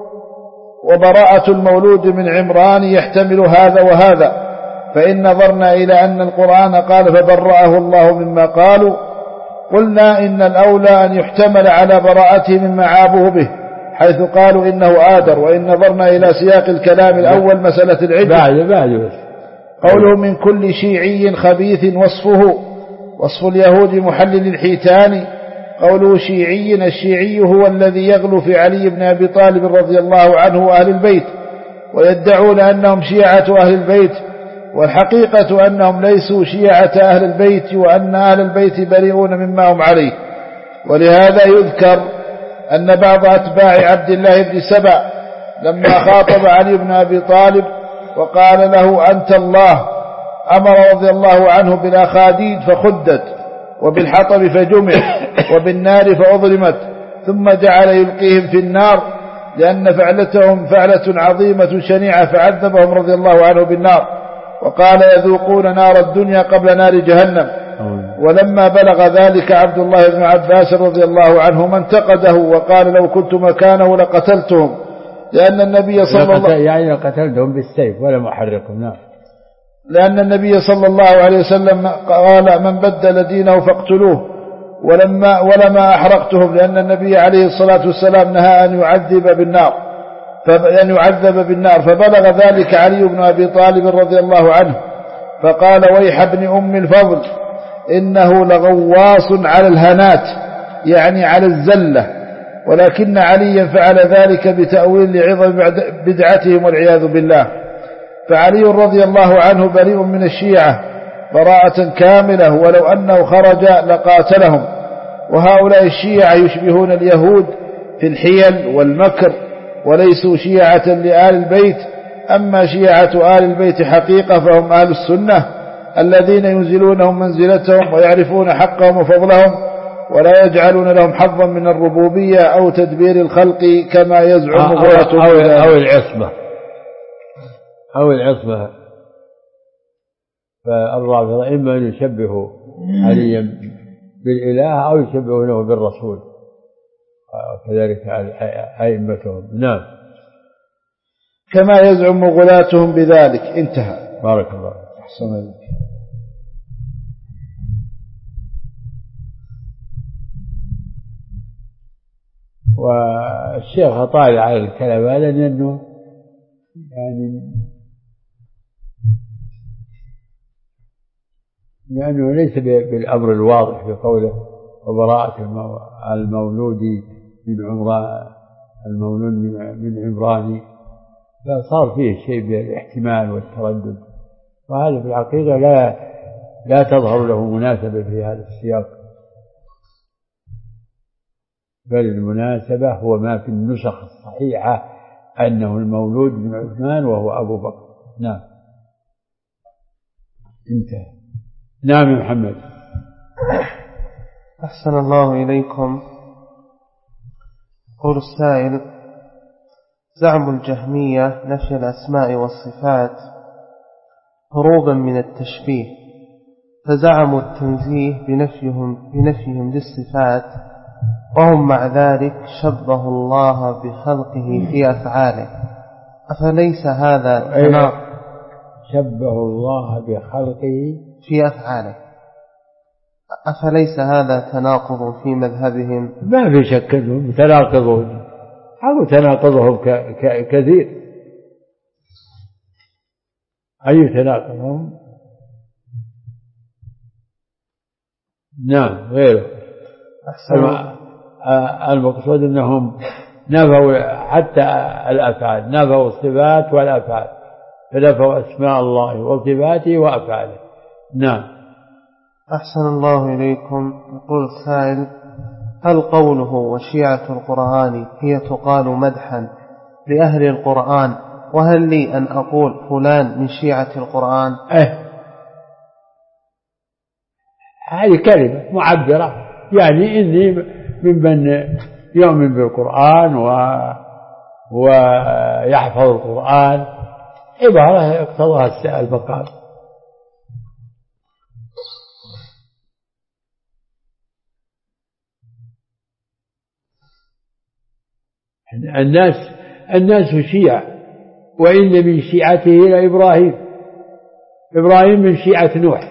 وبراءة المولود من عمران يحتمل هذا وهذا، فإن نظرنا إلى أن القرآن قال فبرأه الله مما قالوا قلنا إن الأولى أن يحتمل على براءته مما عابوه به حيث قالوا إنه آدر. وإن نظرنا إلى سياق الكلام الأول مسألة العدة قوله من كل شيعي خبيث وصف اليهود محلل الحيتان. قوله شيعي، الشيعي هو الذي يغلو في علي بن أبي طالب رضي الله عنه وأهل البيت، ويدعون أنهم شيعة أهل البيت، والحقيقة أنهم ليسوا شيعة أهل البيت، وأن أهل البيت بريئون مما هم عليه. ولهذا يذكر أن بعض أتباع عبد الله بن سبع لما خاطب علي بن أبي طالب وقال له أنت الله، أمر رضي الله عنه بالأخاديد فخدت، وبالحطب فجمع، وبالنار فأظلمت، ثم جعل يلقيهم في النار لأن فعلتهم فعلة عظيمة شنيعة، فعذبهم رضي الله عنه بالنار، وقال يذوقون نار الدنيا قبل نار جهنم. ولما بلغ ذلك عبد الله بن عباس رضي الله عنهما انتقده وقال لو كنت مكانه لقتلتهم، لأن النبي صلى الله يعني لقتلتهم بالسيف ولا محرقهم. نعم. لأن النبي صلى الله عليه وسلم قال من بدل دينه فاقتلوه ولما أحرقتهم، لأن النبي عليه الصلاة والسلام نهى أن يعذب بالنار. فبلغ ذلك علي بن أبي طالب رضي الله عنه فقال ويح ابن أم الفضل إنه لغواص على الهنات، يعني على الزلة، ولكن عليا فعل ذلك بتأويل لعظم بدعتهم والعياذ بالله. فعلي رضي الله عنه بريء من الشيعة براءة كاملة، ولو أنه خرج لقاتلهم. وهؤلاء الشيعة يشبهون اليهود في الحيل والمكر، وليسوا شيعة لآل البيت. أما شيعة آل البيت حقيقة فهم أهل السنة الذين ينزلونهم منزلتهم ويعرفون حقهم وفضلهم، ولا يجعلون لهم حظا من الربوبية أو تدبير الخلق كما يزعم أو العصبة. فالرافضة إما أن يشبهوا عليا بالإله أو يشبهونه بالرسول، كذلك أئمتهم. نعم. كما يزعم غلاتهم بذلك. انتهى. بارك الله. أحسن الله. والشيخ طالع على الكلام هذا لأنه لأنه ليس بالأمر الواضح في قوله وبراءة المولود من عمران، فصار فيه شيء من الاحتمال والتردد، وهذا في الحقيقة لا تظهر له مناسبة في هذا السياق، بل المناسبة هو ما في النسخ الصحيحة أنه المولود من عثمان وهو أبو بكر. نعم. انتهى. نعم يا محمد. أحسن الله إليكم. قول السائل: زعم الجهمية نفي الأسماء والصفات هروبا من التشبيه، فزعموا التنزيه بنفيهم للصفات، وهم مع ذلك شبهوا الله بخلقه في أفعاله، أفليس هذا شبهوا الله بخلقه في أفعاله، أفليس هذا تناقض في مذهبهم؟ ما في شك أنهم تناقضون، أو تناقضهم كثير، أي تناقضهم. نعم غيره. المقصود أنهم نفوا حتى الأفعال، نفوا الصفات والأفعال، فنفوا أسماء الله وصفاته وأفعاله. نعم. أحسن الله إليكم. يقول السائل: هل قوله وشيعة القرآن هي تقال مدحا لأهل القرآن، وهل لي أن أقول فلان من شيعة القرآن؟ هذه كلمة معبرة، يعني إني ممن يؤمن بالقرآن ويحفظ القرآن، عبارة اقتضاها المقام. الناس شيعة، وإن من شيعته لإبراهيم، إبراهيم من شيعة نوح،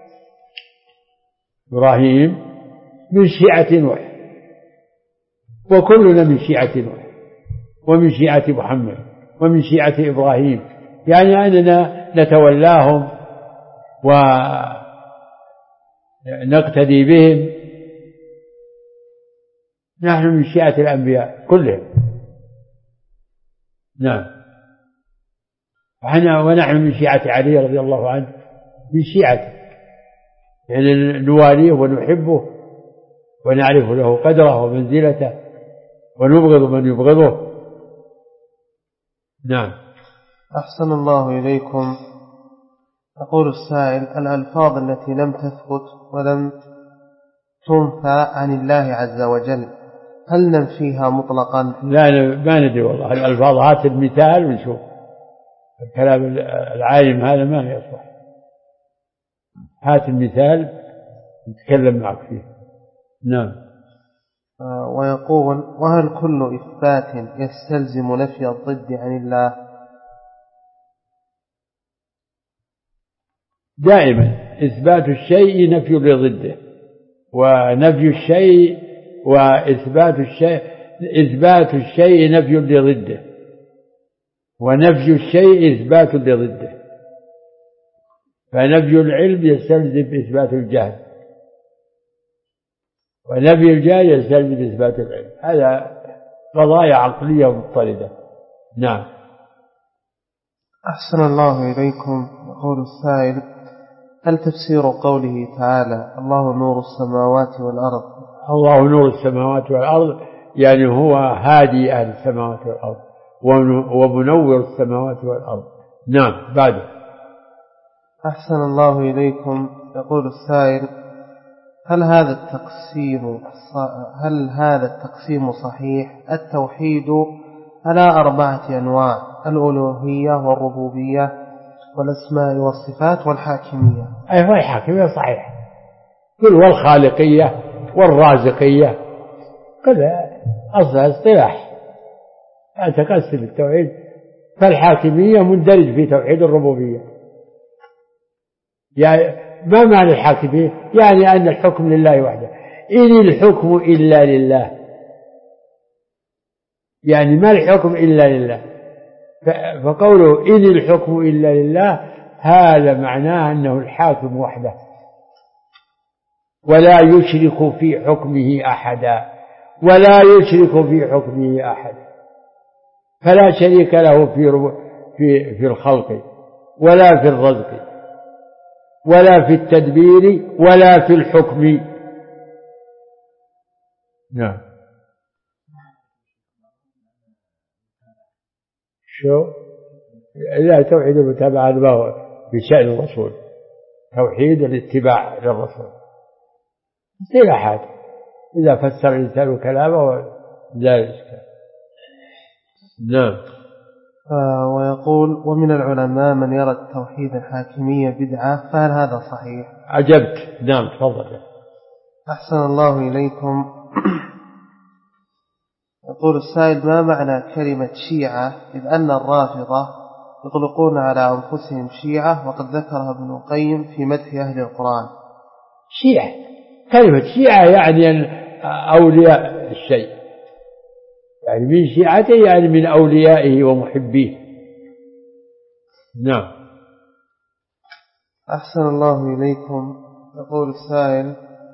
إبراهيم من شيعة نوح، وكلنا من شيعة نوح ومن شيعة محمد ومن شيعة إبراهيم، يعني أننا نتولاهم ونقتدي بهم، نحن من شيعة الأنبياء كلهم. نعم. ونحن من شيعة علي رضي الله عنه، من شيعته، يعني نواليه ونحبه ونعرف له قدره ومنزلته ونبغض من يبغضه. نعم. أحسن الله إليكم. يقول السائل: الألفاظ التي لم تثبت ولم تنفى عن الله عز وجل هل ننفيها مطلقا؟ لا ما ندري والله الألفاظ، هات المثال ونشوف. الكلام العالم هذا ما يصلح، هات المثال نتكلم معك فيه. نعم. ويقول: وهل كل إثبات يستلزم نفي الضد عن الله؟ دائما إثبات الشيء نفي لضده، ونفي الشيء وإثبات الشيء، إثبات الشيء نفي لضده، ونفي الشيء إثبات لضده، فنفي العلم يستلزم إثبات الجهل، ونفي الجهل يستلزم إثبات العلم. هذا قضايا عقلية مضطردة. نعم. أحسن الله إليكم. يقول السائل: هل تفسير قوله تعالى الله نور السماوات والأرض؟ الله نور السماوات والأرض يعني هو هادي أهل السماوات والأرض ومنور السماوات والأرض. نعم. بعد. أحسن الله إليكم. يقول السائل: هل هذا التقسيم صحيح؟ التوحيد على 4 أنواع: الألوهية والربوبية والأسماء والصفات والحاكمية. أيوة الحاكمية صحيح، كل والخالقية والرازقية كلها أصلها اصطلاح، تقسم التوحيد، فالحاكمية مندرج في توحيد الربوبية. يعني ما معنى الحاكمية؟ يعني أن الحكم لله وحده، إن الحكم إلا لله، يعني ما الحكم إلا لله، فقوله إن الحكم إلا لله هذا معناه أنه الحاكم وحده ولا يشرك في حكمه أحدا، ولا يشرك في حكمه أحد، فلا شريك له في الخلق ولا في الرزق ولا في التدبير ولا في الحكم. نعم. شو لا توحيد المتابعة بشأن الرسول، توحيد الاتباع للرسول، اصطلاحات إذا فسر الإنسان كلامه لا إشكال. نعم. ويقول ومن العلماء من يرى التوحيد الحاكمية بدعة، فهل هذا صحيح؟ عجبت. نعم تفضل. أحسن الله إليكم. يقول السائل ما معنى كلمة شيعة، إذ أن الرافضة يطلقون على أنفسهم شيعة، وقد ذكرها ابن القيم في مدح أهل القرآن. شيعة، كلمة شيعة يعني أولياء الشيء، يعني من شيعته يعني من أوليائه ومحبيه. نعم. أحسن الله إليكم. يقول السائل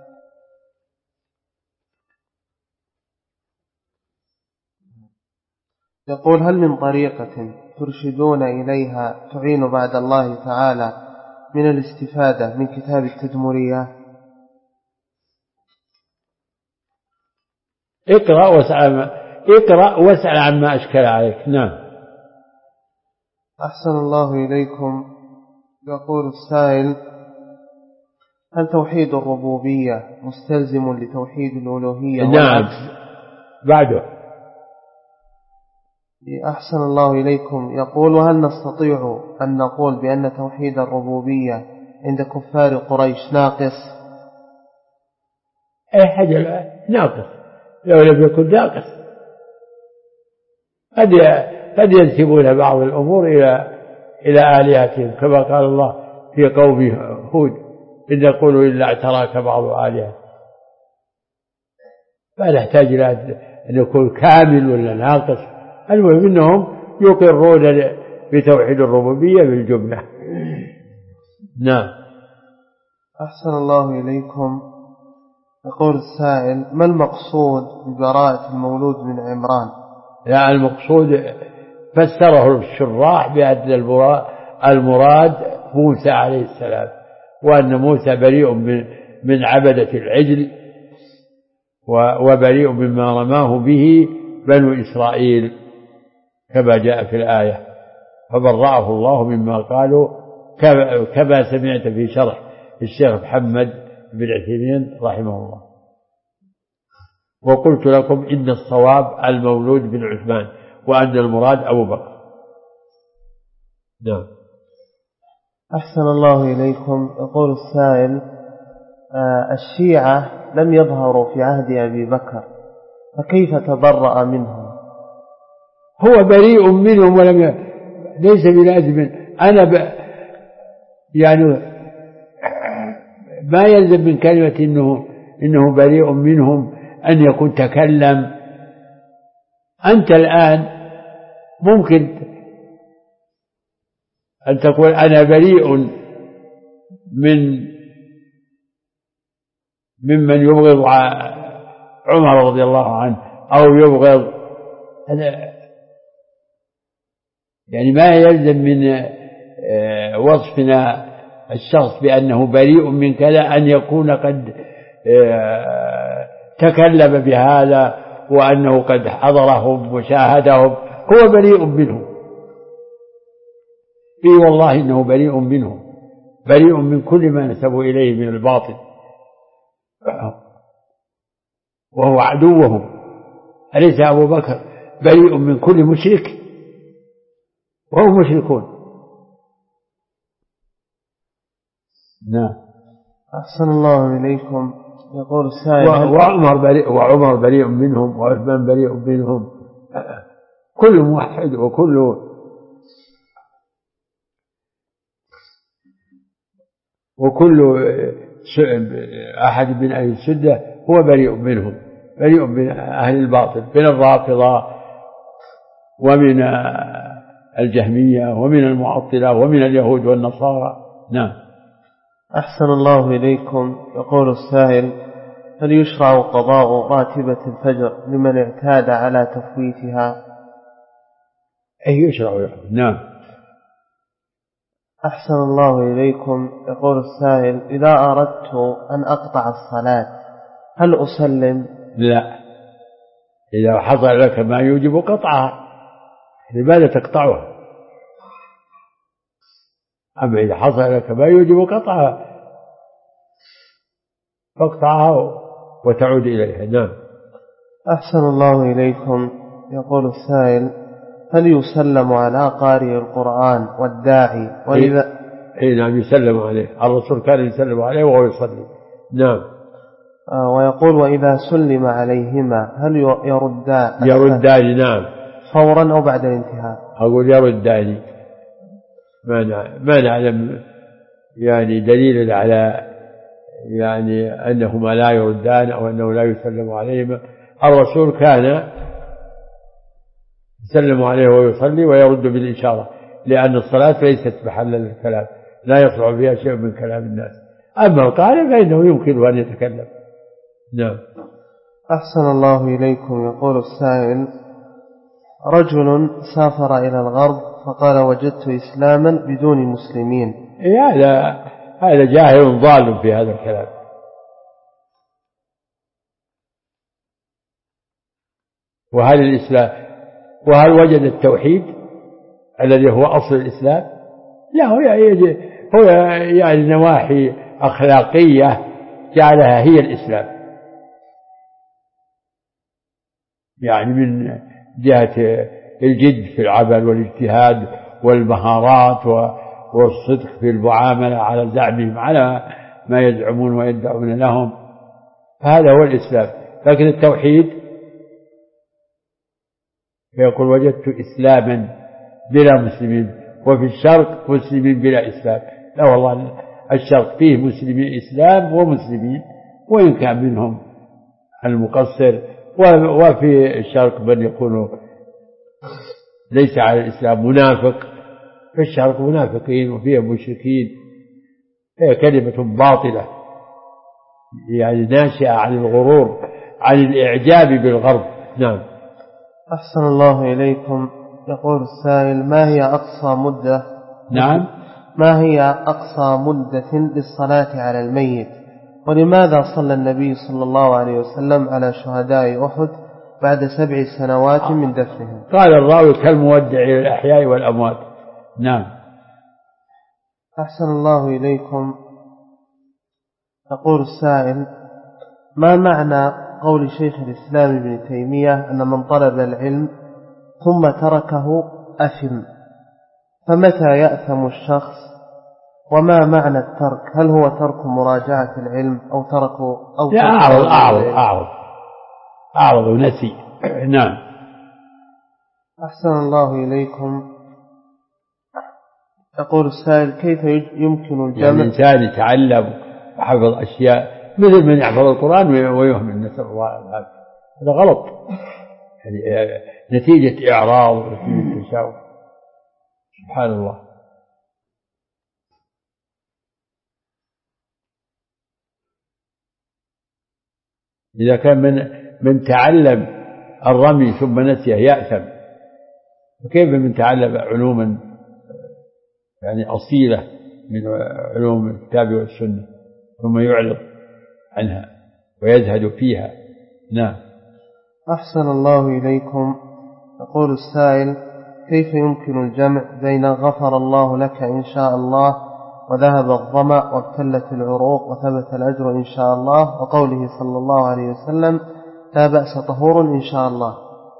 يقول هل من طريقة ترشدون إليها تعين بعد الله تعالى من الاستفادة من كتاب التدمرية؟ اقرأ واسأل عما أشكل عليك. نعم. أحسن الله إليكم. يقول السائل هل توحيد الربوبية مستلزم لتوحيد الألوهية؟ نعم. بعده. أحسن الله إليكم. يقول وهل نستطيع أن نقول بأن توحيد الربوبية عند كفار قريش ناقص؟ أي حاجة ناقص، لو لم يكن ناقص قد ينسبون بعض الأمور إلى آلهتهم، كما قال الله في قوم هود إن يقولوا إلا اعتراك بعض آلهتهم. ما نحتاج إلى أن يكون كامل ولا ناقص، المهم أنهم يقرون بتوحيد الربوبية بالجملة. نعم. أحسن الله إليكم. يقول السائل ما المقصود ببراءة المولود من عمران؟ لا، المقصود فسره الشراح بأن المراد موسى عليه السلام، وأن موسى بريء من عبدة العجل، وبريء مما رماه به بنو إسرائيل كما جاء في الآية، فبرأه الله مما قالوا، كما سمعت في شرح الشيخ محمد بن عثيمين رحمه الله. وقلت لكم إن الصواب المولود بن عثمان، وأن المراد أبو بكر. نعم. أحسن الله إليكم. يقول السائل الشيعة لم يظهروا في عهد أبي بكر، فكيف تبرأ منهم؟ هو بريء منهم ليس بلازم. يعني ما يلزم من كلمة إنه بريء منهم أن يكون تكلم. أنت الآن ممكن أن تقول أنا بريء ممن يبغض عمر رضي الله عنه أو يبغض، يعني ما يلزم من وصفنا الشخص بأنه بريء من كذا أن يكون قد تكلم بهذا وأنه قد حضرهم وشاهدهم. هو بريء منهم، إي والله إنه بريء منهم، بريء من كل ما نسبوا إليه من الباطل، وهو عدوهم. أليس أبو بكر بريء من كل مشرك؟ وهم مشركون. نعم. أحسن الله إليكم. يقول السائل وعمر بريء منهم، وعثمان بريء منهم، كل موحد وكل أحد من أهل السدة هو بريء منهم، بريء من أهل الباطل، من الرافضة ومن الجهمية ومن المعطلة ومن اليهود والنصارى. نعم. أحسن الله إليكم. يقول السائل هل يشرع قضاء راتبة الفجر لمن اعتاد على تفويتها؟ أي يشرع. نعم. أحسن الله إليكم. يقول السائل إذا أردت أن أقطع الصلاة هل أسلم؟ لا، إذا حصل لك ما يوجب قطعها لماذا تقطعها؟ أما إذا حصل لك ما يوجب قطعها فاقطعها وتعود إليها. نعم. أحسن الله إليكم. يقول السائل: هل يسلم على قارئ القرآن والداعي؟ وإذا نعم يسلم عليه، الرسول كان يسلم عليه وهو يصلي. نعم. ويقول: وإذا سلم عليهما هل يردان؟ نعم. فورا أو بعد الانتهاء؟ أقول يردان، ما نعلم يعني دليل على يعني أنهما لا يردان أو أنه لا يسلم عليهما. الرسول كان يسلم عليه ويصلي ويرد بالإشارة، لأن الصلاة ليست محل للكلام، لا يصلح فيها شيء من كلام الناس. أما القارئ فإنه يمكن أن يتكلم. نعم. أحسن الله إليكم. يقول السائل: رجل سافر إلى الغرب فقال: وجدت إسلاما بدون مسلمين. هذا جاهل ضال في هذا الكلام. وهل وجد التوحيد الذي هو أصل الإسلام؟ لا، هو يعني نواحي أخلاقية جعلها هي الإسلام، يعني من جهة الجد في العمل والاجتهاد والمهارات والصدق في المعاملة على زعمهم على ما يزعمون ويدعون لهم، فهذا هو الإسلام. لكن التوحيد يقول: وجدت إسلاما بلا مسلمين، وفي الشرق مسلمين بلا إسلام. لا والله، الشرق فيه مسلمين إسلام ومسلمين، وإن كان منهم المقصر، وفي الشرق من يكون ليس على الإسلام منافق. في الشرق منافقين وفيه مشركين. هي كلمة باطلة يعني ناشئة عن الغرور، عن الإعجاب بالغرب. نعم. أحسن الله إليكم. يقول السائل: ما هي أقصى مدة؟ نعم. ما هي أقصى مدة للصلاة على الميت؟ ولماذا صلى النبي صلى الله عليه وسلم على شهداء أحد بعد 7 سنوات من دفنهم؟ قال الراوي: كالمودع للأحياء والأموات. نعم. أحسن الله إليكم. يقول السائل: ما معنى قول شيخ الإسلام ابن تيمية أن من طلب العلم ثم تركه أثم؟ فمتى يأثم الشخص؟ وما معنى الترك؟ هل هو ترك مراجعة العلم أو ترك أعرض ونسي؟ نعم. أحسن الله إليكم. يقول السائل: كيف يمكن الجمع؟ يعني الإنسان يتعلم وحفظ أشياء مثل من يحفظ القرآن ويهمل، نسأل الله العافية. هذا غلط، يعني نتيجة إعراض ونتيجة تشاؤم. سبحان الله. إذا كان من تعلم الرمي ثم نسيه يأثم، وكيف من تعلم علوما يعني أصيلة من علوم الكتاب والسنة ثم يعرض عنها ويزهد فيها؟ نعم. أحسن الله إليكم. يقول السائل: كيف يمكن الجمع بين غفر الله لك إن شاء الله وذهب الظمأ وابتلت العروق وثبت الأجر إن شاء الله، وقوله صلى الله عليه وسلم: لا بأس طهور إن شاء الله؟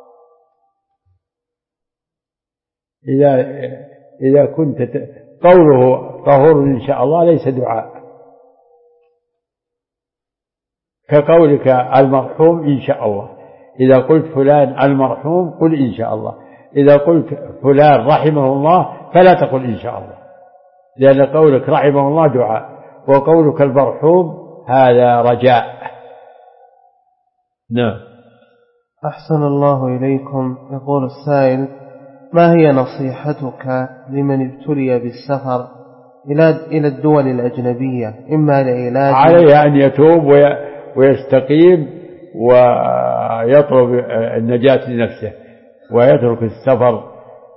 إذا كنت قوله طهور إن شاء الله ليس دعاء، كقولك المرحوم إن شاء الله. إذا قلت فلان المرحوم قل إن شاء الله، إذا قلت فلان رحمه الله فلا تقل إن شاء الله، لأن قولك رحمه الله دعاء، وقولك المرحوم هذا رجاء. نعم. أحسن الله إليكم. يقول السائل: ما هي نصيحتك لمن ابتلي بالسفر إلى الدول الأجنبية إما لعلاج؟ عليه أن يتوب ويستقيم ويطلب النجاة لنفسه ويترك السفر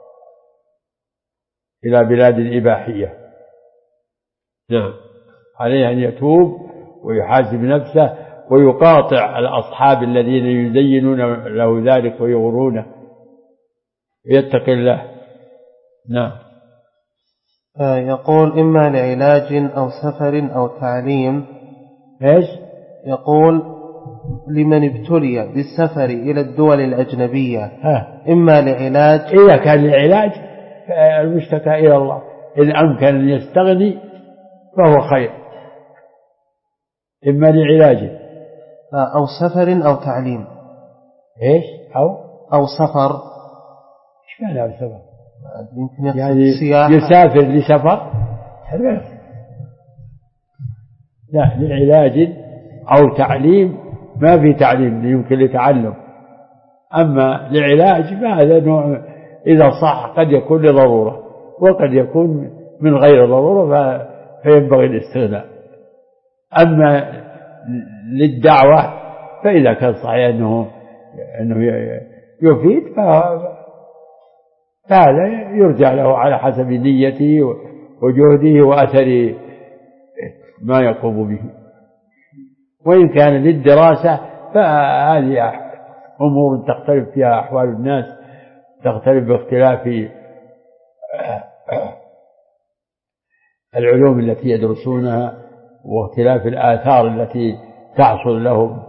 إلى بلاد الإباحية. نعم. عليه أن يتوب ويحاسب نفسه ويقاطع الأصحاب الذين يزينون له ذلك ويغرونه، يتقي الله. نعم. يقول: إما لعلاج أو سفر أو تعليم. إيش؟ يقول: لمن ابتلي بالسفر إلى الدول الأجنبية إما لعلاج، إذا كان لعلاج المشتكى إلى الله، إن أمكن أن يستغني فهو خير، إما لعلاج أو سفر أو تعليم. إيش أو سفر، إيش معنى أو سفر؟ يمكن يعني سياحة. يسافر لسفر، لا، لعلاج أو تعليم ما في تعليم يمكن لتعلم، أما لعلاج فهذا نوع إذا صح قد يكون لضرورة وقد يكون من غير ضرورة فينبغي الاستغناء. أما للدعوة فإذا كان صحيح أنه يفيد فهذا يرجع له على حسب نيته وجهده وأثر ما يقوم به. وإن كان للدراسة فهذه أمور تختلف فيها أحوال الناس، تختلف باختلاف العلوم التي يدرسونها واختلاف الآثار التي تحصل لهم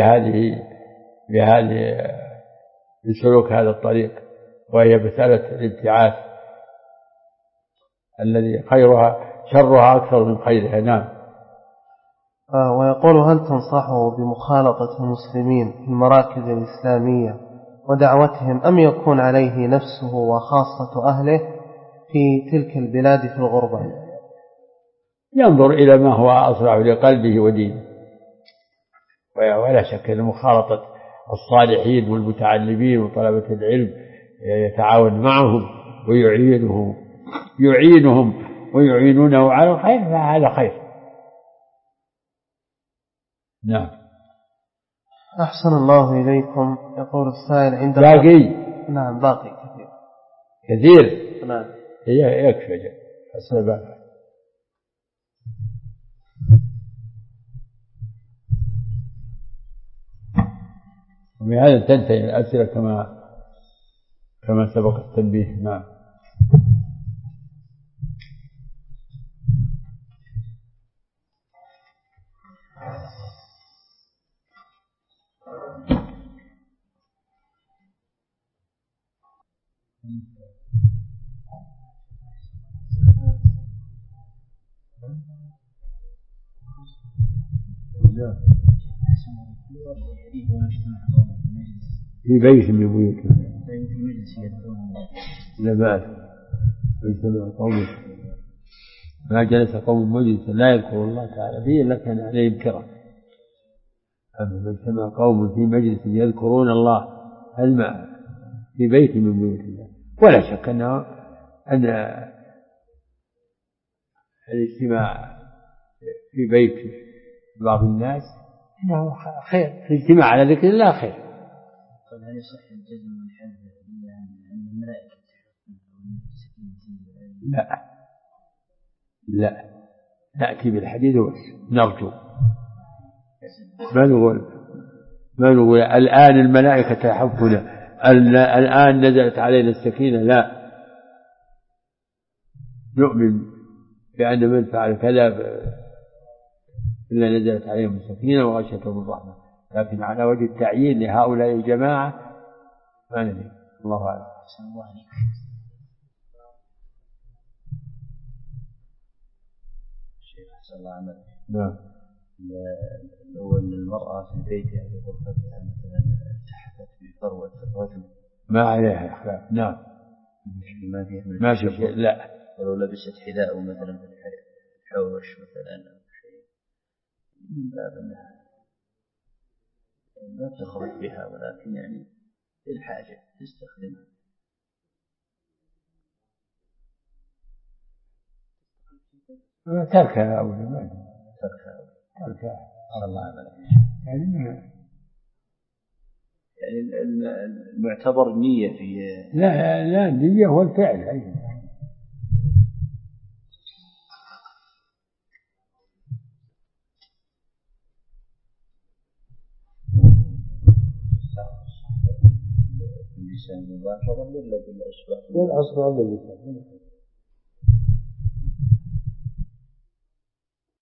بسلوك هذا الطريق، وهي مسألة الابتعاث الذي شرها أكثر من خيرها. نعم. ويقول: هل تنصحه بمخالطة المسلمين في المراكز الإسلامية ودعوتهم، أم يكون عليه نفسه وخاصة أهله في تلك البلاد في الغربة؟ ينظر إلى ما هو أصلح لقلبه ودينه، ولا شك أن مخالطة الصالحين والمتعلمين وطلبة العلم يتعاون معهم ويعينهم ويعينونه على الخير، فهذا خير. نعم. أحسن الله إليكم. يقول السائل: عند باقي؟ نعم باقي كثير. نعم. هي يكفي حسب. وبهذا تنتهي الأسئلة كما سبق التنبيه. نعم. في بيت من بيوتهم لا بأس ويجتمع قوم ما جلس قوم مجلسا لا يذكر الله تعالى فيه إلا كان عليهم كرة. أما اجتمع قوم في مجلس يذكرون الله الماء في بيت من بيوت الله، ولا شك أن الاجتماع في بيت بعض الناس إنه خير، الاجتماع على ذكر الله خير. قال: هل يصح الجزم والحذف إلا أن الملائكة لا نأتي بالحديث بس نرجو، ما نقول الآن الملائكة تحفنا، الآن نزلت علينا السكينة، لا، نؤمن بأن من فعل كذا إلا نزلت عليهم السكينة وغشيتهم الرحمة، لكن على وجه التعيين لهؤلاء الجماعة ما ندري. الله أعلم. الله عمله. نعم. لو أن المرأة في بيتها في غرفتها مثلا التحفت بثروة الرجل ما عليها إخلاف. نعم. ما فيها من ما في شيء. لا. ولو لبست حذاء مثلا في الحوش مثلا أو شيء من باب أنها ما تخرج بها، ولكن يعني للحاجة تستخدمها. تركها أولا. الله عمله. يعني المعتبر نية في لا النية هو الفعل أيضا. اللسان مباشرة ولا بالأصبع؟ بالأصبع باللسان.